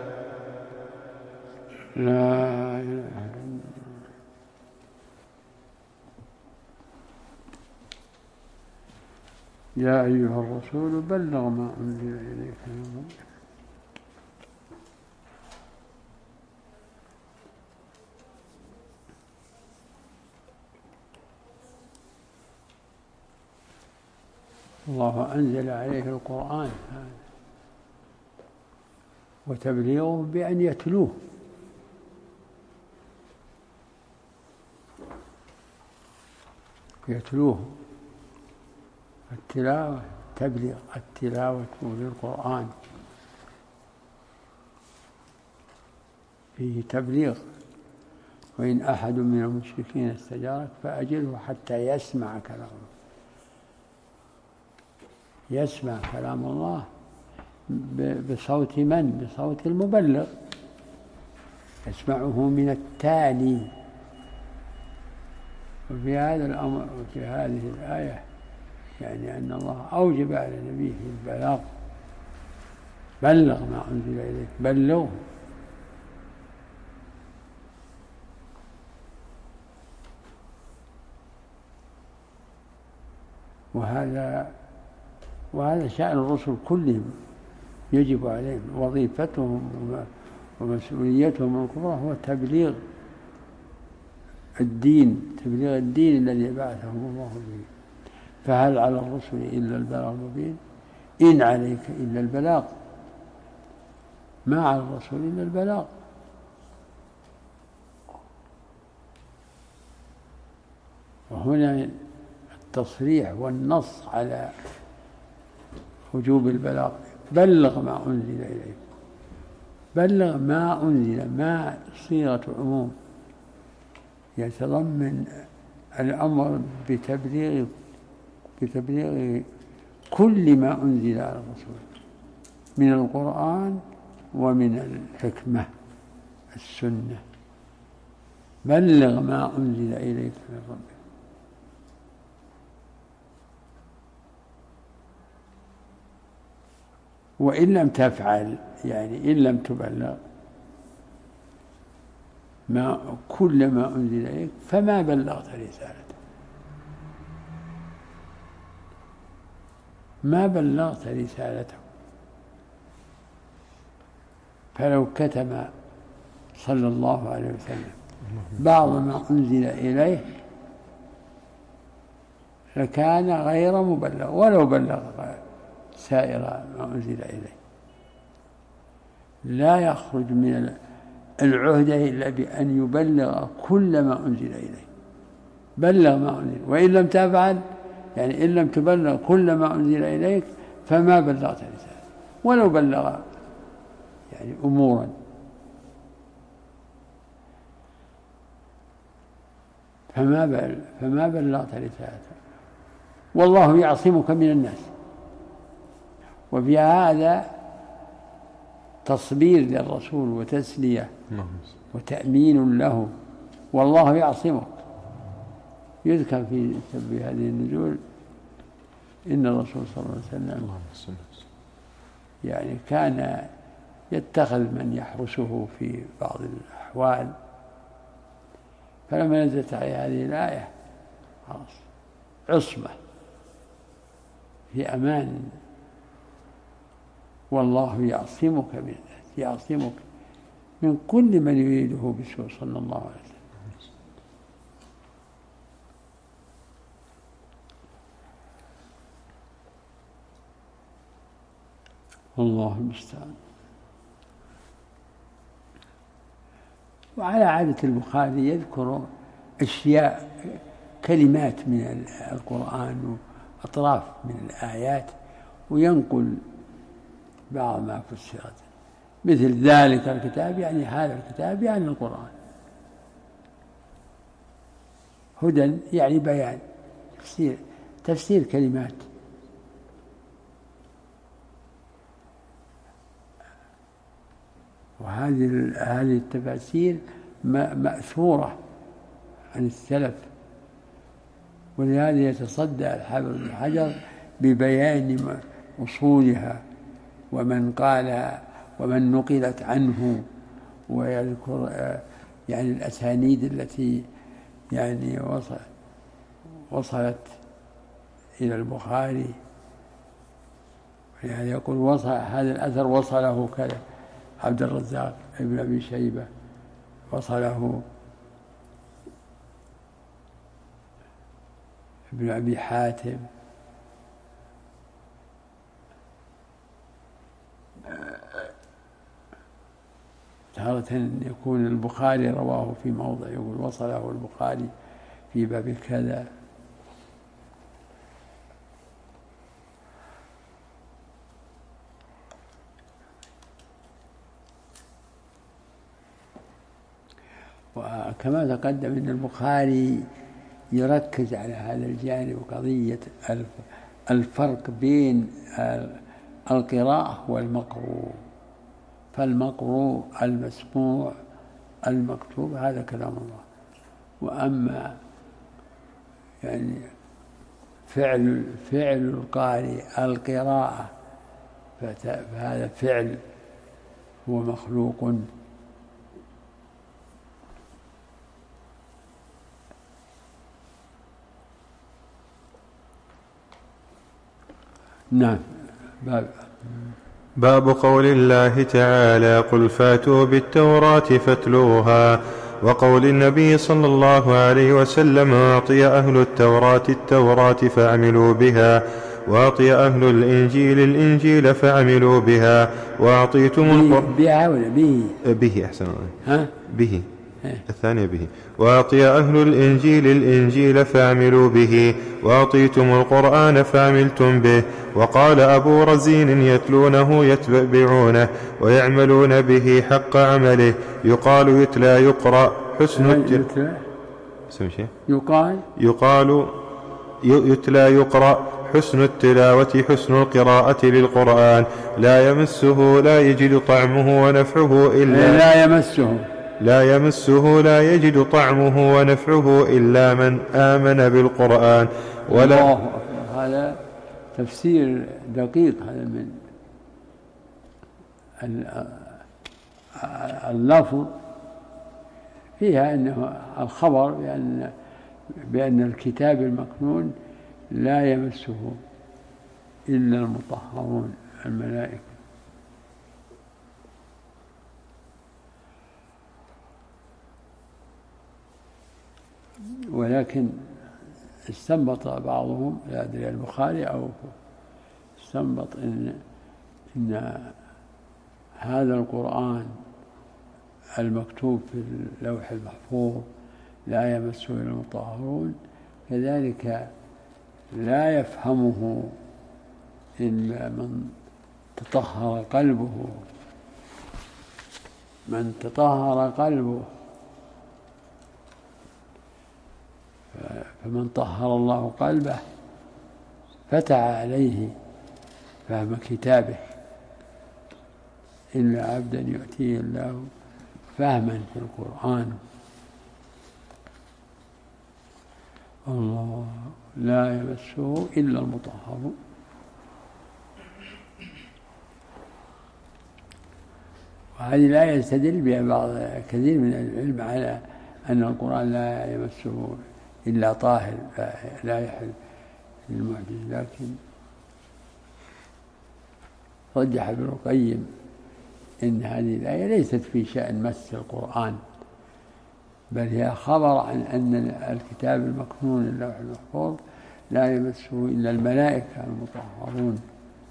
لا إله إلا الله. يا أيها الرسول بلغ ما أنزل إليك من ربك. الله أنزل عليه القرآن هذا وتبليغه بأن يتلوه. يتلوه. التلاوة تبليغ، التلاوة للقرآن فيه تبليغ. وإن أحد من المشركين استجارك فأجره حتى يسمع كلام الله، يسمع كلام الله بصوت من؟ بصوت المبلغ، يسمعه من التالي. وفي هذا الأمر وفي هذه الآية يعني أن الله أوجب على نبيه البلاغ، بلغ ما أنزل إليك، بلغه. وهذا وهذا شأن الرسل كلهم، يجب عليهم، وظيفتهم ومسؤوليتهم الكبرى هو تبليغ الدين، تبليغ الدين الذي بعثهم الله به. فهل على الرسل إلا البلاغ المبين؟ إن عليك إلا البلاغ، ما على الرسول إلا البلاغ. وهنا التصريح والنص على وجوب البلاغ، بلغ ما أنزل إليك، بلغ ما أنزل، ما صيغة عموم يتضمن الأمر بتبليغ بتبليغ كل ما أنزل على الرسول من القرآن ومن الحكمة السنة. بلغ ما أنزل إليك من ربك. وإن لم تفعل، يعني إن لم تبلغ ما كل ما أنزل إليك فما بلغت رسالته، ما بلغت رسالته. فلو كتم صلى الله عليه وسلم بعض ما أنزل إليه لكان غير مبلغ ولو بلغ سائر ما أنزل إليه. لا يخرج من العهدة إلا بأن يبلغ كل ما أنزل إليه، بلغ ما أنزل. وإن لم تفعل، يعني إن لم تبلغ كل ما أنزل إليك فما بلغت رسالة، ولو بلغ يعني أمورا. فما بل فما بلغت رسالته. والله يعصمك من الناس. وفي هذا تصبير للرسول وتسلية وتأمين له، والله يعصمك. يذكر في سبب هذه النزول إن الرسول صلى الله عليه وسلم يعني كان يتخذ من يحرسه في بعض الأحوال، فلما نزلت عليه هذه الآية خلاص عصمة في أمان. والله يعصمك من الناس، يعصمك من كل من يريده بسوء صلى الله عليه وسلم. الله المستعان. وعلى عادة البخاري يذكر أشياء كلمات من القرآن وأطراف من الآيات، وينقل بعض ما فسرت، مثل ذلك الكتاب يعني هذا الكتاب يعني القرآن، هدى يعني بيان، تفسير تفسير كلمات. وهذه هذه التفاسير مأثورة عن السلف، ولهذا يتصدى الحافظ بن حجر ببيان أصولها ومن قال ومن نقلت عنه، ويذكر يعني الأسانيد التي يعني وصل وصلت إلى البخاري. يعني يقول وصل هذا الأثر وصله كذا عبد الرزاق ابن أبي شيبة، وصله ابن أبي حاتم، تارة يكون البخاري رواه في موضع يقول وصله البخاري في باب كذا، وكما تقدم أن البخاري يركز على هذا الجانب، قضية الفرق بين القراءة والمقروء. فالمقروء المسموع المكتوب هذا كلام الله، وأما يعني فعل فعل القارئ القراءة فهذا فعل هو مخلوق. نعم. باب باب قول الله تعالى قل فاتوا بالتوراة فاتلوها، وقول النبي صلى الله عليه وسلم أعطي أهل التوراة التوراة فعملوا بها، وأعطي أهل الإنجيل الإنجيل فعملوا بها، وأعطيتم القرآن بها ولا به؟ به أحسن ها؟ به الثانية به. وأعطي أهل الإنجيل الإنجيل فعملوا به، وأعطيتم القرآن فعملتم به. وقال أبو رزين يتلونه يتبعونه ويعملون به حق عمله، يقال يتلى يقرأ حسن التلاوة. يقال يقال يتلى يقرأ حسن التلاوة حسن القراءة للقرآن، لا يمسه لا يجد طعمه ونفعه إلا لا يمسه لا يمسه لا يجد طعمه ونفعه إلا من آمن بالقرآن. ولا هذا تفسير دقيق. هذا من اللفظ فيها أنه الخبر بأن بأن الكتاب المكنون لا يمسه إلا المطهرون الملائكة. ولكن استنبط بعضهم، لا أدري البخاري أو استنبط إن إن هذا القرآن المكتوب في اللوح المحفوظ لا يمسه إلا المطهرون، كذلك لا يفهمه إلا من تطهر قلبه من تطهر قلبه فمن طهر الله قلبه فتح عليه فهم كتابه، إلا عبدا يؤتيه الله فهما في القرآن. الله لا يمسه إلا المطهرون. وهذه لا يستدل بها بعض كثير من العلم على أن القرآن لا يمسه إلا طاهر لا يحل للمعجز، لكن رجح ابن القيم إن هذه الآية ليست في شأن مس القرآن، بل هي خبر عن أن الكتاب المكنون اللوح المحفوظ لا يمسه إلا الملائكة المطهرون.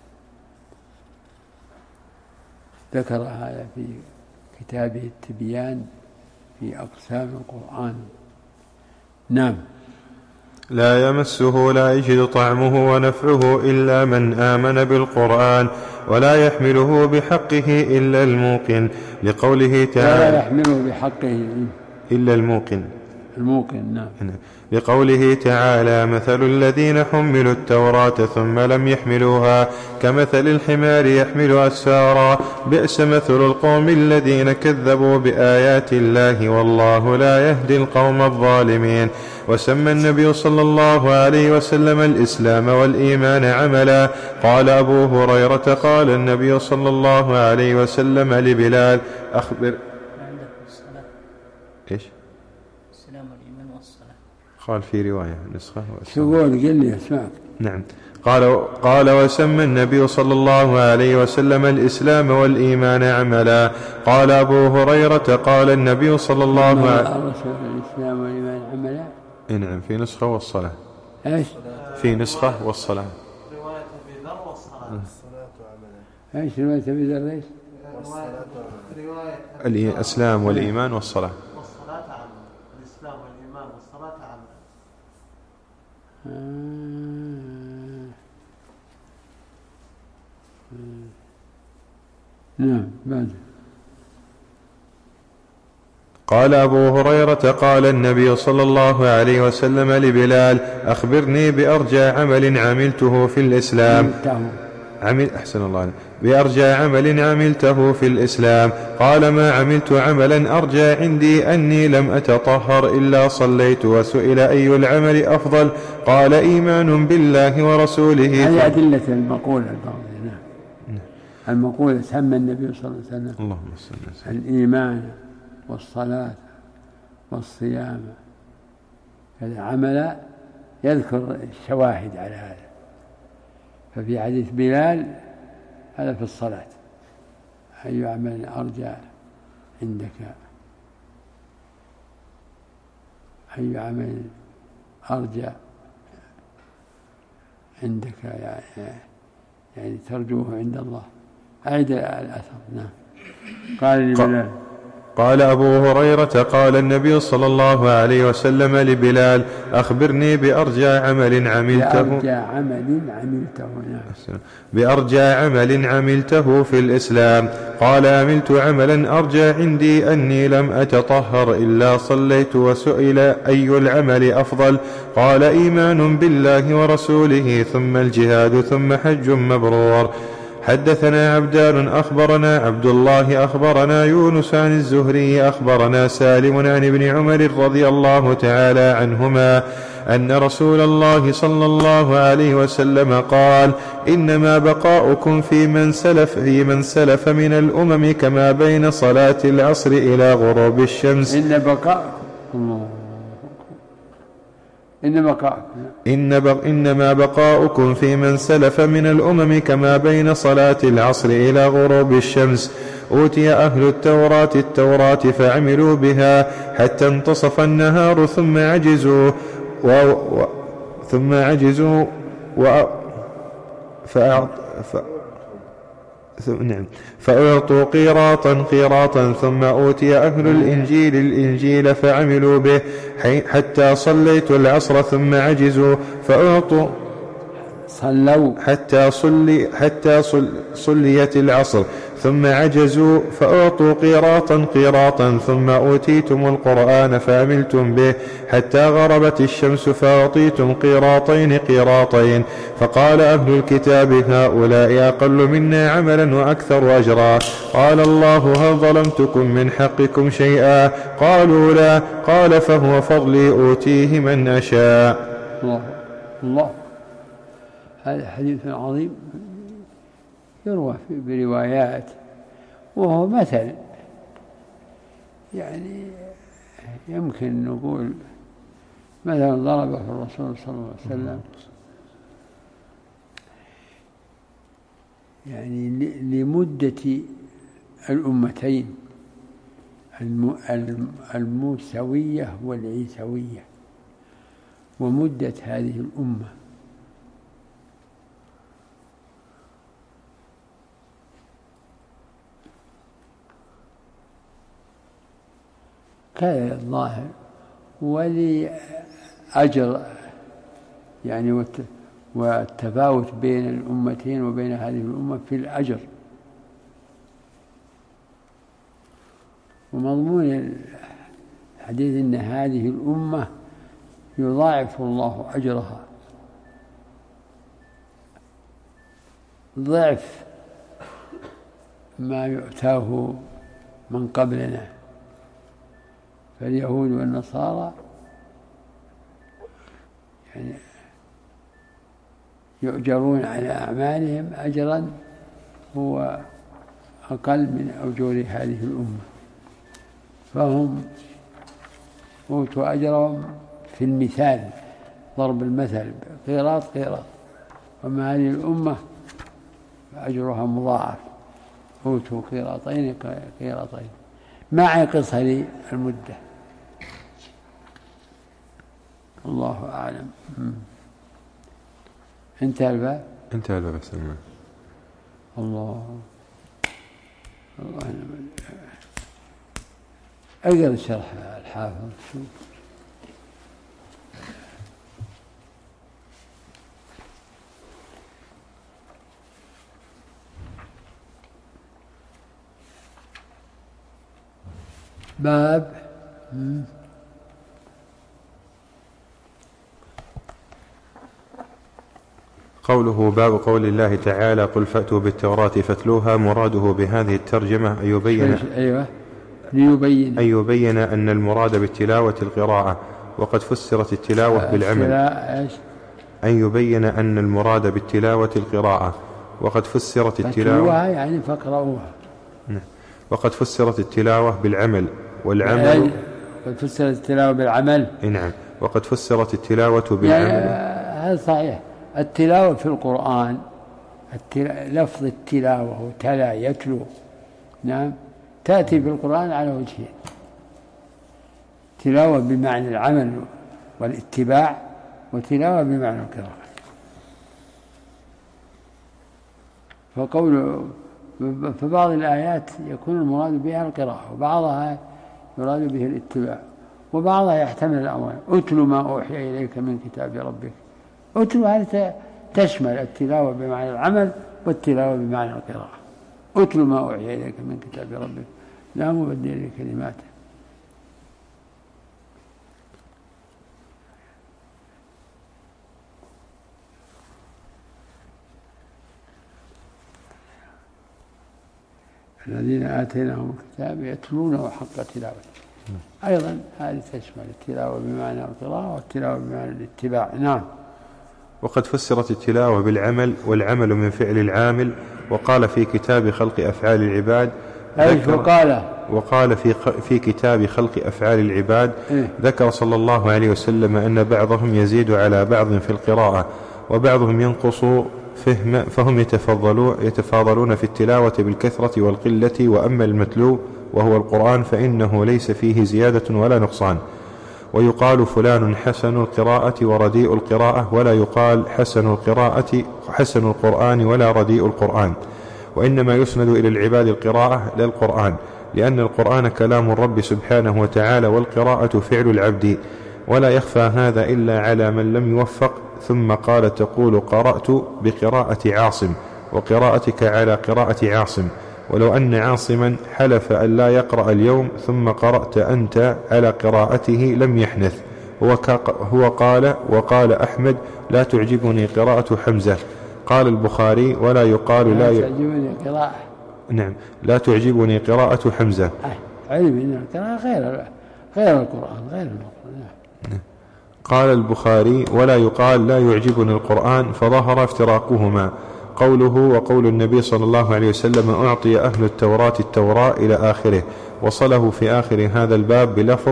ذكر هذا في كتابه التبيان في أقسام القرآن. نعم. لا يمسه لا يجد طعمه ونفعه إلا من آمن بالقرآن، ولا يحمله بحقه إلا الموقن، لقوله تعالى لا يحمله بحقه إلا الموقن الموقن. نعم. لقوله تعالى مثل الذين حملوا التوراة ثم لم يحملوها كمثل الحمار يحمل أسفارا، بئس مثل القوم الذين كذبوا بآيات الله والله لا يهدي القوم الظالمين. وسمى النبي صلى الله عليه وسلم الإسلام والإيمان عملا. قال أبو هريرة قال النبي صلى الله عليه وسلم لبلال أخبر إيش السلام والإيمان والصلاة. قال في رواية نسخة شو قول قل لي اسمعك. نعم. قال قال وسمى النبي صلى الله عليه وسلم الإسلام والإيمان عملا. قال أبو هريرة قال النبي صلى الله عليه وسلم الإسلام والإيمان عملا. نعم في نسخة والصلاة. ايش في نسخة والصلاة. رواية أبي ذر والصلاة. الصلاة وعملا. ايش رواية أبي ذر ايش؟ رواية الإسلام والإيمان والصلاة. والصلاة عملا. الإسلام والإيمان والصلاة عملا. نعم. بعد قال أبو هريرة قال النبي صلى الله عليه وسلم لبلال أخبرني بأرجى عمل عملته في الإسلام عمل أحسن الله عليك بأرجى عمل عملته في الإسلام. قال ما عملت عملا أرجى عندي أني لم أتطهر إلا صليت. وسئل أي العمل أفضل قال إيمان بالله ورسوله. هذه أدلة المقولة البعض. المقولة سمى النبي صلى الله عليه وسلم اللهم صل وسلم الإيمان والصلاة والصيام هذا عمل يذكر الشواهد على هذا. ففي حديث بلال هذا في الصلاة أي عمل أرجى عندك أي عمل أرجى عندك يعني, يعني ترجوه عند الله. أعد الأثر. نعم. قال لبلال قال أبو هريرة قال النبي صلى الله عليه وسلم لبلال أخبرني بأرجى عمل عملته بأرجى عمل عملته بأرجى عمل عملته في الإسلام. قال عملت عملا أرجى عندي أني لم أتطهر إلا صليت. وسئل أي العمل أفضل قال إيمان بالله ورسوله ثم الجهاد ثم حج مبرور. حدثنا عبدان أخبرنا عبد الله أخبرنا يونس عن الزهري أخبرنا سالم عن ابن عمر رضي الله تعالى عنهما أن رسول الله صلى الله عليه وسلم قال إنما بقاؤكم في من سلف, في من سلف من الأمم كما بين صلاة العصر إلى غروب الشمس. إن بقاؤكم إن بقاؤكم إن بق إنما بقاؤكم في من سلف من الأمم كما بين صلاة العصر إلى غروب الشمس. أوتي أهل التوراة التوراة فعملوا بها حتى انتصف النهار ثم عجزوا و... و... ثم عجزوا و... فأعط... ف... نعم فأعطوا قيراطا قيراطا ثم أوتي أهل الإنجيل الإنجيل فعملوا به حتى صليت العصر ثم عجزوا فأعطوا صلوا حتى صلي حتى صل صليت العصر ثم عجزوا فأعطوا قيراطا قيراطا ثم أوتيتم القرآن فعملتم به حتى غربت الشمس فأعطيتم قيراطين قيراطين. فقال أهل الكتاب هؤلاء أقل منا عملا وأكثر أجرا. قال الله هل ظلمتكم من حقكم شيئا قالوا لا. قال فهو فضلي أوتيه من أشاء. الله الله. هذا حديث عظيم يروى بروايات وهو مثل يعني يمكن نقول مثلا ضربه الرسول صلى الله عليه وسلم يعني لمدة الأمتين الموسوية والعيسوية ومدة هذه الأمة. كذا الظاهر ولأجر يعني والتفاوت بين الأمتين وبين هذه الأمة في الأجر. ومضمون الحديث أن هذه الأمة يضاعف الله أجرها ضعف ما يؤتاه من قبلنا. فاليهود والنصارى يعني يؤجرون على أعمالهم أجرا هو أقل من أجور هذه الأمة. فهم أوتوا أجرهم في المثال ضرب المثل قيراط قيراط. وما هذه الأمة أجرها مضاعف أوتوا قيراطين قيراطين مع قصر المدة. الله أعلم. انتهى الباب انتهى الباب السلام. الله الله أقرأ شرح الحافظ. شوف باب قوله باب قول الله تعالى قل فأتوا بالتوراة فاتلوها، مراده بهذه الترجمة أن يبين أيوة ليبين أن يبين أن المراد بالتلاوة القراءة، وقد فسرت التلاوة بالعمل. أن يبين أن المراد بالتلاوة القراءة، وقد فسرت التلاوة يعني فاقرؤوها. وقد فسرت التلاوة بالعمل، والعمل قد فسرت التلاوة بالعمل. نعم. وقد فسرت التلاوة بالعمل. هذا صحيح. التلاوة في القرآن لفظ التلاوة وتلا يتلو، نعم، تأتي في القرآن على وجهين: تلاوة بمعنى العمل والاتباع، وتلاوة بمعنى القراءة. فقول في بعض الآيات يكون المراد بها القراءة، وبعضها يراد به الاتباع، وبعضها يحتمل الأمر. أتل ما أوحي إليك من كتاب ربك. أتل هذه تشمل التلاوة بمعنى العمل والتلاوة بمعنى القراءة. أتل ما أوحي إليك من كتاب ربك لا مبدل لكلماته. الذين آتيناهم الكتاب يتلونه حق تلاوته. أيضا هذه تشمل التلاوة بمعنى القراءة والتلاوة بمعنى الاتباع. نعم. وقد فسرت التلاوة بالعمل، والعمل من فعل العامل. وقال في كتاب خلق أفعال العباد وقال وقال في في كتاب خلق أفعال العباد إيه؟ ذكر صلى الله عليه وسلم أن بعضهم يزيد على بعض في القراءة، وبعضهم ينقص فهم، فهم يتفضلون يتفاضلون في التلاوة بالكثرة والقلة. وأما المتلو وهو القرآن فإنه ليس فيه زيادة ولا نقصان. ويقال فلان حسن القراءة ورديء القراءة، ولا يقال حسن القراءة حسن القرآن ولا رديء القرآن. وإنما يسند إلى العباد القراءة لا القرآن، لأن القرآن كلام الرب سبحانه وتعالى، والقراءة فعل العبد، ولا يخفى هذا إلا على من لم يوفق. ثم قال تقول قرأت بقراءة عاصم، وقراءتك على قراءة عاصم. ولو أن عاصما حلف أن لا يقرأ اليوم ثم قرأت أنت على قراءته لم يحنث. هو قال وقال أحمد لا تعجبني قراءة حمزة. قال البخاري ولا يقال لا, لا تعجبني قراءة نعم لا تعجبني قراءة حمزة. علم أن القراءة غير غير القرآن غير القرآن. قال البخاري ولا يقال لا يعجبني القرآن، فظهر افتراقهما. قوله وقول النبي صلى الله عليه وسلم أعطي أهل التوراة التوراة إلى آخره، وصله في آخر هذا الباب بلفظ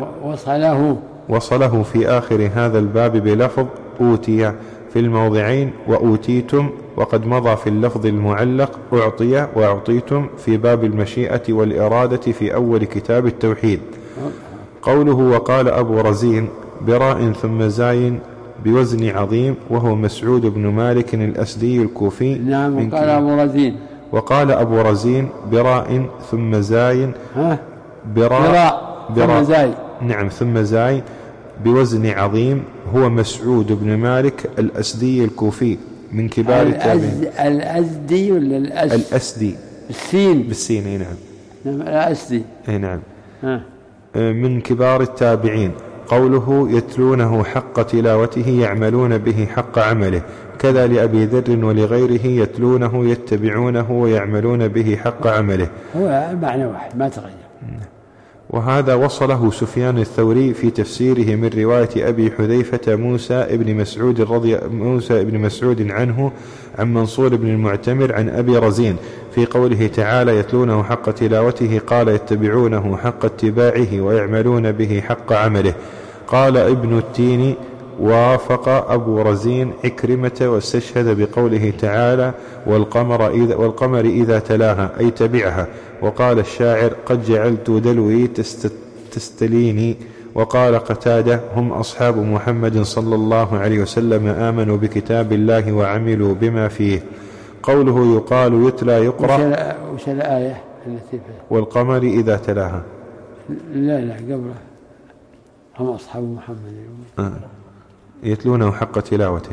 وصله وصله في آخر هذا الباب بلفظ أوتي في الموضعين وأوتيتم، وقد مضى في اللفظ المعلق أعطي وأعطيتم في باب المشيئة والإرادة في أول كتاب التوحيد. قوله وقال أبو رزين براء ثم زاين بوزن عظيم، وهو مسعود بن مالك الأسدي الكوفي. نعم. وقال أبو رزين وقال أبو رزين براء ثم زاين ها براء, براء, براء ثم زاي نعم ثم زاي بوزن عظيم، هو مسعود بن مالك الأسدي الكوفي من كبار التابعين. الأسدي ولا الأسد؟ الأسدي بالسين. بالسين اي نعم. نعم الأسدي اي نعم. ها. من كبار التابعين. قوله يتلونه حق تلاوته يعملون به حق عمله، كذا لأبي ذر ولغيره يتلونه يتبعونه ويعملون به حق عمله. هو معنى واحد ما تغير. وهذا وصله سفيان الثوري في تفسيره من رواية أبي حذيفة موسى ابن مسعود رضي موسى ابن مسعود عنه عن منصور بن المعتمر عن أبي رزين في قوله تعالى يتلونه حق تلاوته، قال يتبعونه حق اتباعه ويعملون به حق عمله. قال ابن التين وافق أبو رزين عكرمة واستشهد بقوله تعالى والقمر إذا, والقمر إذا تلاها أي تبعها. وقال الشاعر قد جعلت دلوي تستليني. وقال قتادة هم أصحاب محمد صلى الله عليه وسلم آمنوا بكتاب الله وعملوا بما فيه. قوله يقال يتلى يقرأ. وش الآية التي والقمر إذا تلاها؟ لا لا قبله هم أصحاب محمد آه. يتلونه حق تلاوته.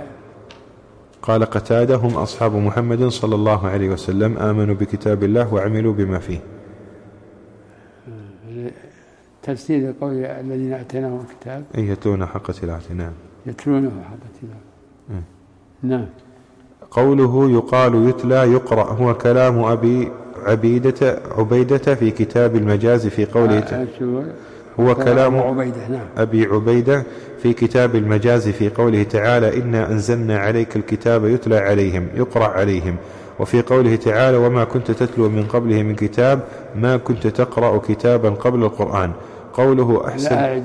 قال قتادة هم أصحاب محمد صلى الله عليه وسلم آمنوا بكتاب الله وعملوا بما فيه. تفسير قول الذين آتيناهم الكتاب أي يتلون حق تلاوته. نعم يتلونه حق تلاوته. نعم. قوله يقال يتلى يقرأ هو كلام أبي عبيدة عبيدة في كتاب المجاز في قوله تعالى هو كلام عبيدة. نعم. أبي عبيدة في كتاب المجاز في قوله تعالى إنا أنزلنا عليك الكتاب يتلى عليهم يقرأ عليهم. وفي قوله تعالى وما كنت تتلو من قبله من كتاب ما كنت تقرأ كتابا قبل القرآن. قوله أحسن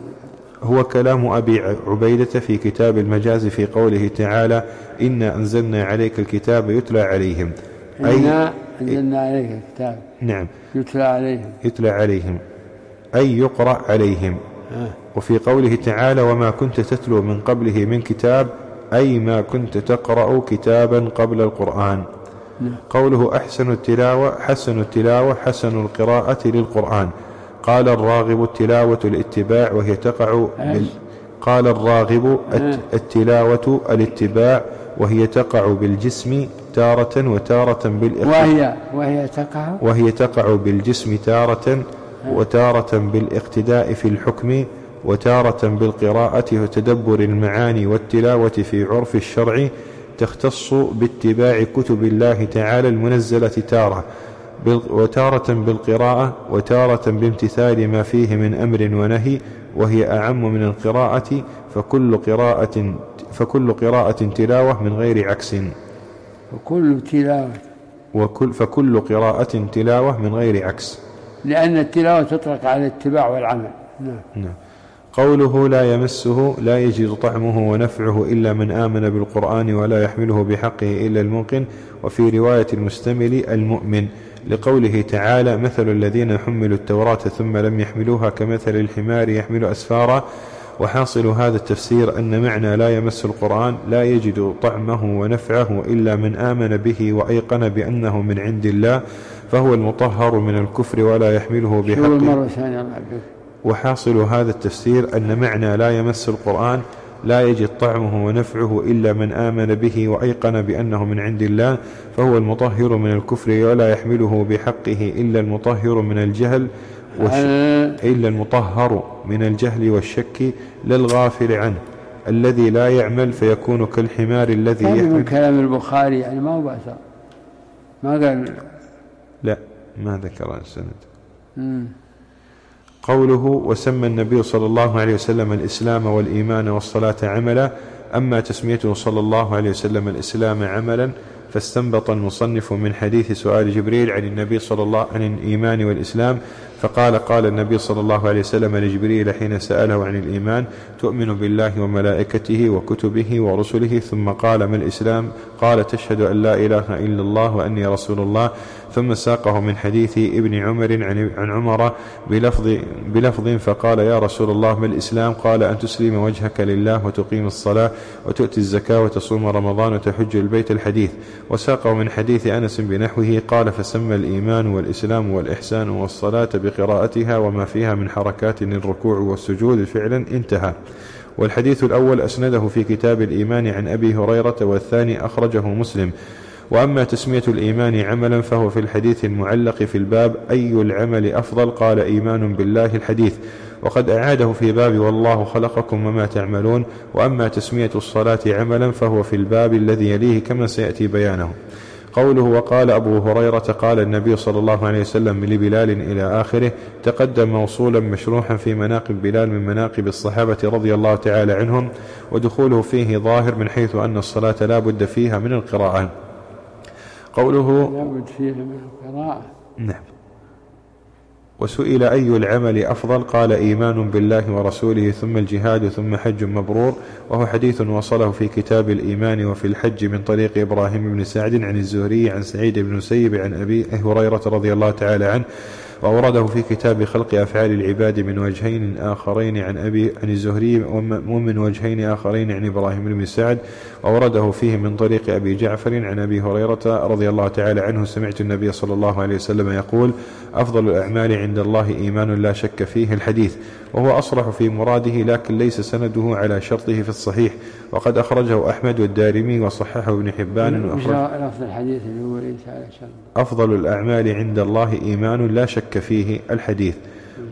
هو كلام أبي عبيدة في كتاب المجاز في قوله تعالى إنا أنزلنا عليك الكتاب يتلى عليهم إنا أنزلنا عليك الكتاب. نعم يتلى عليهم يتلى عليهم أي يقرأ عليهم. آه. وفي قوله تعالى وما كنت تتلو من قبله من كتاب أي ما كنت تقرأ كتابا قبل القرآن. نعم. قوله أحسن التلاوة حسن التلاوة حسن القراءة للقرآن. قال الراغب التلاوة الاتباع وهي تقع بال... قال الراغب التلاوة الاتباع وهي تقع بالجسم تارة وتارة بالاقتداء وهي وهي تقع وهي تقع بالجسم تارة وتارة بالاقتداء في الحكم وتارة بالقراءة وتدبر المعاني والتلاوة في عرف الشرع تختص باتباع كتب الله تعالى المنزلة تارة وتارة بالقراءة وتارة بامتثال ما فيه من أمر ونهي وهي أعم من القراءة فكل قراءة فكل قراءة تلاوة من غير عكس وكل تلاوة وكل فكل قراءة تلاوة من غير عكس لأن التلاوة تطلق على الاتباع والعمل. نعم. نعم. قوله لا يمسه لا يجد طعمه ونفعه إلا من آمن بالقرآن ولا يحمله بحقه إلا الموقن. وفي رواية المستمل المؤمن لقوله تعالى مثل الذين حملوا التوراة ثم لم يحملوها كمثل الحمار يحمل أسفارا. وحاصل هذا التفسير أن معنى لا يمس القرآن لا يجد طعمه ونفعه إلا من آمن به وأيقن بأنه من عند الله فهو المطهر من الكفر ولا يحمله بحقه. وحاصل هذا التفسير أن معنى لا يمس القرآن لا يجد طعمه ونفعه إلا من آمن به وأيقن بأنه من عند الله فهو المطهر من الكفر ولا يحمله بحقه إلا المطهر من الجهل والش... إلا المطهر من الجهل والشك للغافل عنه الذي لا يعمل فيكون كالحمار الذي يحمل. من كلام البخاري يعني ما هو بأسا ما قال لا ما ذكر السند. مم. قوله وسمى النبي صلى الله عليه وسلم الإسلام والإيمان والصلاة عملا. أما تسميته صلى الله عليه وسلم الإسلام عملا فاستنبط المصنف من حديث سؤال جبريل عن النبي صلى الله عن الإيمان والإسلام فقال قال النبي صلى الله عليه وسلم لجبريل حين سأله عن الإيمان تؤمن بالله وملائكته وكتبه ورسله ثم قال ما الإسلام قال تشهد أن لا إله إلا الله وأني رسول الله ثم ساقه من حديث ابن عمر عن عمر بلفظ, بلفظ فقال يا رسول الله ما الإسلام قال أن تسلم وجهك لله وتقيم الصلاة وتؤتي الزكاة وتصوم رمضان وتحج البيت الحديث. وساقه من حديث أنس بنحوه قال فسمى الإيمان والإسلام والإحسان والصلاة بقراءتها وما فيها من حركات الركوع والسجود فعلا انتهى. والحديث الأول أسنده في كتاب الإيمان عن أبي هريرة والثاني أخرجه مسلم. وأما تسمية الإيمان عملا فهو في الحديث المعلق في الباب أي العمل أفضل قال إيمان بالله الحديث وقد أعاده في باب والله خلقكم وما تعملون. وأما تسمية الصلاة عملا فهو في الباب الذي يليه كما سيأتي بيانه. قوله وقال أبو هريرة قال النبي صلى الله عليه وسلم لبلال إلى آخره تقدم موصولا مشروحا في مناقب بلال من مناقب الصحابة رضي الله تعالى عنهم ودخوله فيه ظاهر من حيث أن الصلاة لا بد فيها من القراءة. قوله لا بد فيها من القراءة. نعم. وسئل أي العمل أفضل قال إيمان بالله ورسوله ثم الجهاد ثم حج مبرور وهو حديث وصله في كتاب الإيمان وفي الحج من طريق إبراهيم بن سعد عن الزهري عن سعيد بن مسيب عن أبي هريرة رضي الله تعالى عنه وأورده في كتاب خلق أفعال العباد من وجهين آخرين عن أبي عن الزهري ومن وجهين آخرين عن إبراهيم بن سعد وأورده فيه من طريق أبي جعفر عن أبي هريرة رضي الله تعالى عنه سمعت النبي صلى الله عليه وسلم يقول أفضل الأعمال عند الله إيمان لا شك فيه الحديث. وهو أصرح في مراده لكن ليس سنده على شرطه في الصحيح وقد أخرجه أحمد والدارمي وصححه ابن حبان أفضل الحديث اللي هو أفضل الأعمال عند الله إيمان لا شك فيه الحديث.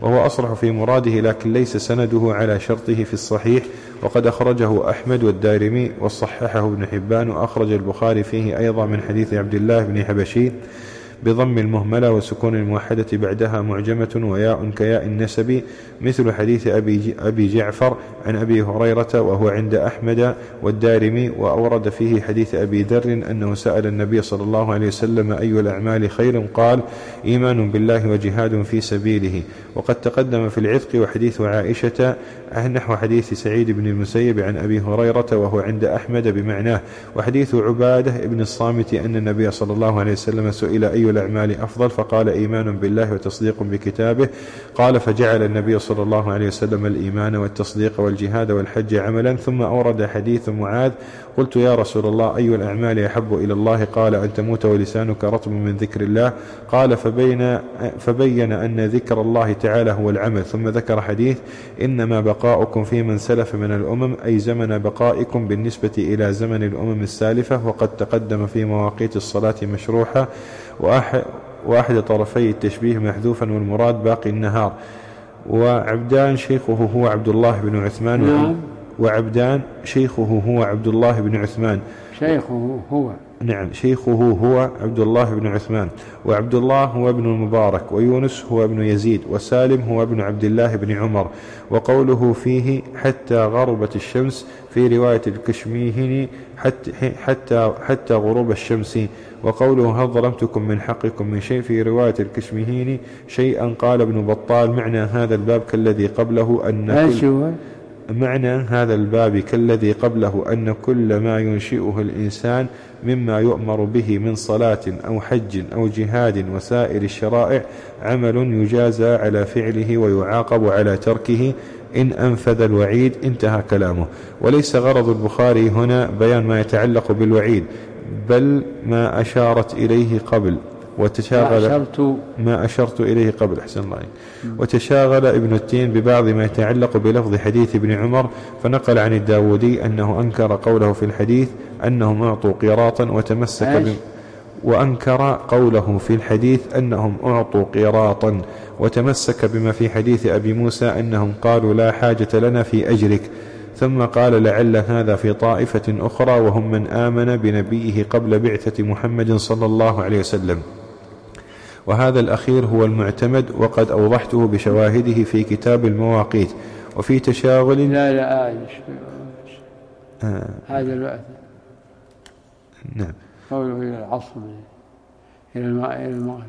وهو أصرح في مراده، لكن ليس سنده على شرطه في الصحيح، وقد أخرجه أحمد والدارمي وصححه ابن حبان، وأخرج البخاري فيه أيضا من حديث عبد الله بن حبشي بضم المهملة وسكون الموحدة بعدها معجمة وياء كياء النسب، مثل حديث أبي, أبي جعفر عن أبي هريرة وهو عند أحمد والدارمي. وأورد فيه حديث أبي ذر أنه سأل النبي صلى الله عليه وسلم أي الأعمال خير؟ قال إيمان بالله وجهاد في سبيله. وقد تقدم في العتق وحديث عائشة نحو حديث سعيد بن المسيب عن أبي هريرة وهو عند أحمد بمعناه. وحديث عبادة بن الصامت أن النبي صلى الله عليه وسلم سئل أي الأعمال أفضل؟ فقال إيمان بالله وتصديق بكتابه. قال فجعل النبي صلى الله عليه وسلم الإيمان والتصديق والجهاد والحج عملا. ثم أورد حديث معاذ قلت يا رسول الله أي الأعمال أحب إلى الله؟ قال أن تموت ولسانك رطب من ذكر الله. قال فبين, فبين أن ذكر الله تعالى هو العمل. ثم ذكر حديث إنما بقاؤكم في من سلف من الأمم، أي زمن بقائكم بالنسبة إلى زمن الأمم السالفة. وقد تقدم في مواقيت الصلاة مشروحة، وأحد, وأحد طرفي التشبيه محذوفا والمراد باقي النهار. وعبدان شيخه هو عبد الله بن عثمان. نعم. وعبدان شيخه هو عبد الله بن عثمان. شيخه هو نعم شيخه هو عبد الله بن عثمان. وعبد الله هو ابن المبارك، ويونس هو ابن يزيد، وسالم هو ابن عبد الله بن عمر. وقوله فيه حتى غربت الشمس في رواية الكشميهني حتى, حتى, حتى غروب الشمس. وقوله هل ظلمتكم من حقكم من شيء في رواية الكشميهني شيئا. قال ابن بطال معنى هذا الباب كالذي قبله أن كل معنى هذا الباب كالذي قبله أن كل ما ينشئه الإنسان مما يؤمر به من صلاة أو حج أو جهاد وسائر الشرائع عمل يجازى على فعله ويعاقب على تركه إن أنفذ الوعيد. انتهى كلامه. وليس غرض البخاري هنا بيان ما يتعلق بالوعيد، بل ما أشارت إليه قبل وتشاغل ما أشرت, ما أشرت إليه قبل أحسن الله. وتشاغل ابن التين ببعض ما يتعلق بلفظ حديث ابن عمر، فنقل عن الداودي أنه أنكر قوله في الحديث أنهم أعطوا قيراطا وتمسك ب... وأنكر قوله في الحديث أنهم أعطوا قيراطا وتمسك بما في حديث أبي موسى أنهم قالوا لا حاجة لنا في أجرك. ثم قال لعل هذا في طائفة أخرى وهم من آمن بنبيه قبل بعثة محمد صلى الله عليه وسلم. وهذا الأخير هو المعتمد، وقد أوضحته بشواهده في كتاب المواقيت. وفي تشاغل لا لا آه. آه. هذا الوقت نعم قوله إلى العصر إلى المغرب.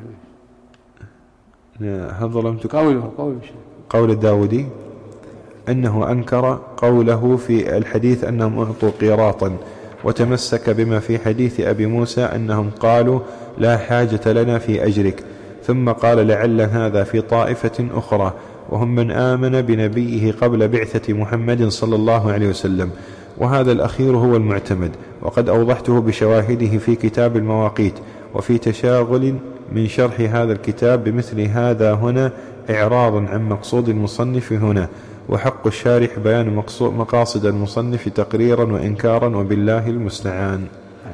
هل ظلمتك قوله قول قول الداودي أنه أنكر قوله في الحديث أنهم أعطوا قيراطا، وتمسك بما في حديث أبي موسى أنهم قالوا لا حاجة لنا في أجرك. ثم قال لعل هذا في طائفة أخرى وهم من آمن بنبيه قبل بعثة محمد صلى الله عليه وسلم. وهذا الأخير هو المعتمد، وقد أوضحته بشواهده في كتاب المواقيت. وفي تشاغل من شرح هذا الكتاب بمثل هذا هنا إعراض عن مقصود المصنف هنا، وحق الشارح بيان مقاصد المصنف تقريرا وإنكارا، وبالله المستعان.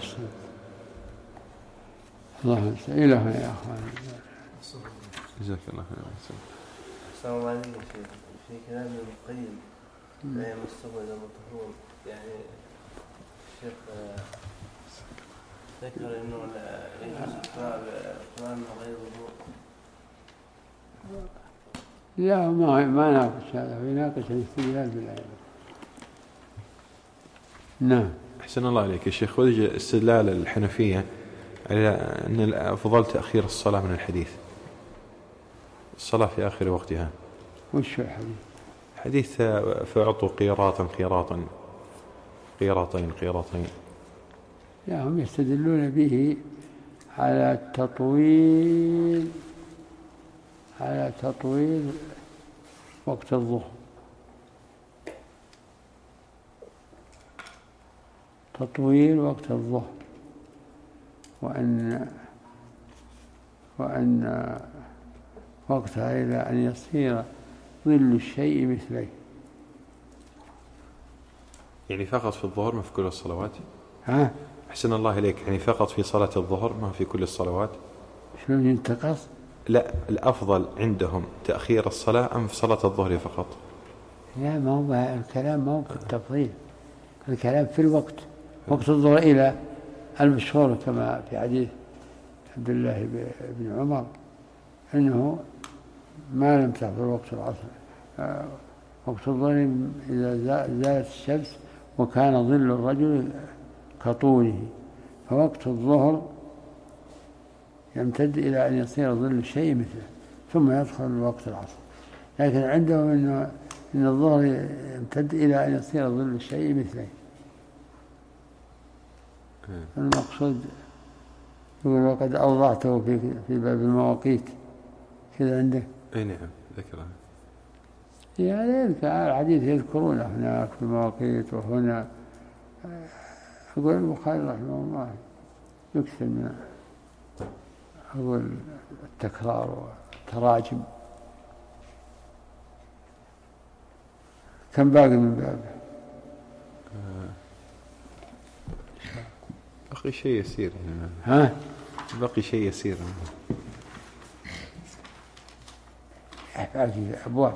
الله إلهنا يا أخوان. جزاك الله خير. السلام عليكم شيخ. في كلام ابن القيم لا يمسه إلا مطهور، يعني الشيخ ذكر إنه يجوز القرآن من غير وضوء. لا ما ما ناقش هذا، يناقش الاستدلال بالآية. نعم. أحسن الله عليك يا شيخ. وجه استدلال الحنفية على أن الأفضل تأخير الصلاة من الحديث، الصلاة في آخر وقتها. وش الحديث؟ حديث فأعطوا قيراطا قيراطا قيراطين قيراطين. لا هم يستدلون به على التطويل على تطويل وقت الظهر، تطويل وقت الظهر، وأن وأن وقتها إلى أن يصير ظل الشيء مثليه. يعني فقط في الظهر ما في كل الصلوات؟ ها؟ أحسن الله إليك، يعني فقط في صلاة الظهر ما في كل الصلوات؟ شلون ينتقص؟ لا، الأفضل عندهم تأخير الصلاة أم في صلاة الظهر فقط؟ لا، ما هو الكلام ما هو في التفضيل، الكلام في الوقت، وقت الظهر إلى المشهور كما في حديث عبد الله بن عمر أنه ما لم تحضر وقت العصر، وقت الظهر إذا زالت الشمس وكان ظل الرجل كطوله، فوقت الظهر يمتد إلى أن يصير ظل الشيء مثله ثم يدخل وقت العصر. لكن عندهم إنه إن الظهر يمتد إلى أن يصير ظل الشيء مثله. المقصود يقول وقد أوضعته في في باب المواقيت كذا عندك. أي نعم ذكرها. يعني الحديث يذكرونه هناك في المواقيت وهنا. أقول البخاري رحمه الله يكثر من أقول التكرار والتراجم. كم باقي من بابه؟ بقي شيء يسير. ها؟ بقي شيء يسير. باقي أبواب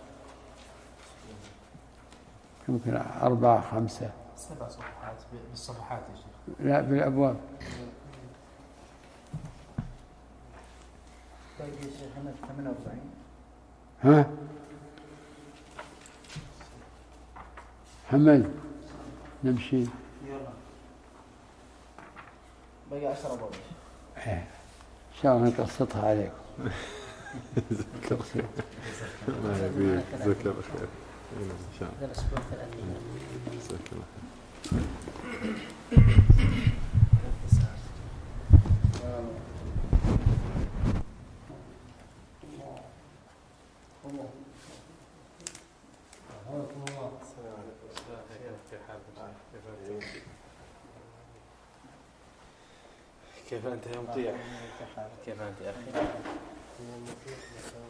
يمكن أربعة خمسة سبع صفحات بالصفحات يا شيخ. لا بالأبواب. باقي يا شيخ ثمانية وأربعين. ها؟ محمد نمشي. يلا باقي عشرة أبواب. إيه إن شاء الله نقسطها عليكم. الله يبيك جزاك الله خير. إن شاء الله. هذا الأسبوع ثلاثين. جزاك الله خير. كيف أنت يا مطيع؟ كيف أنت يا أخي؟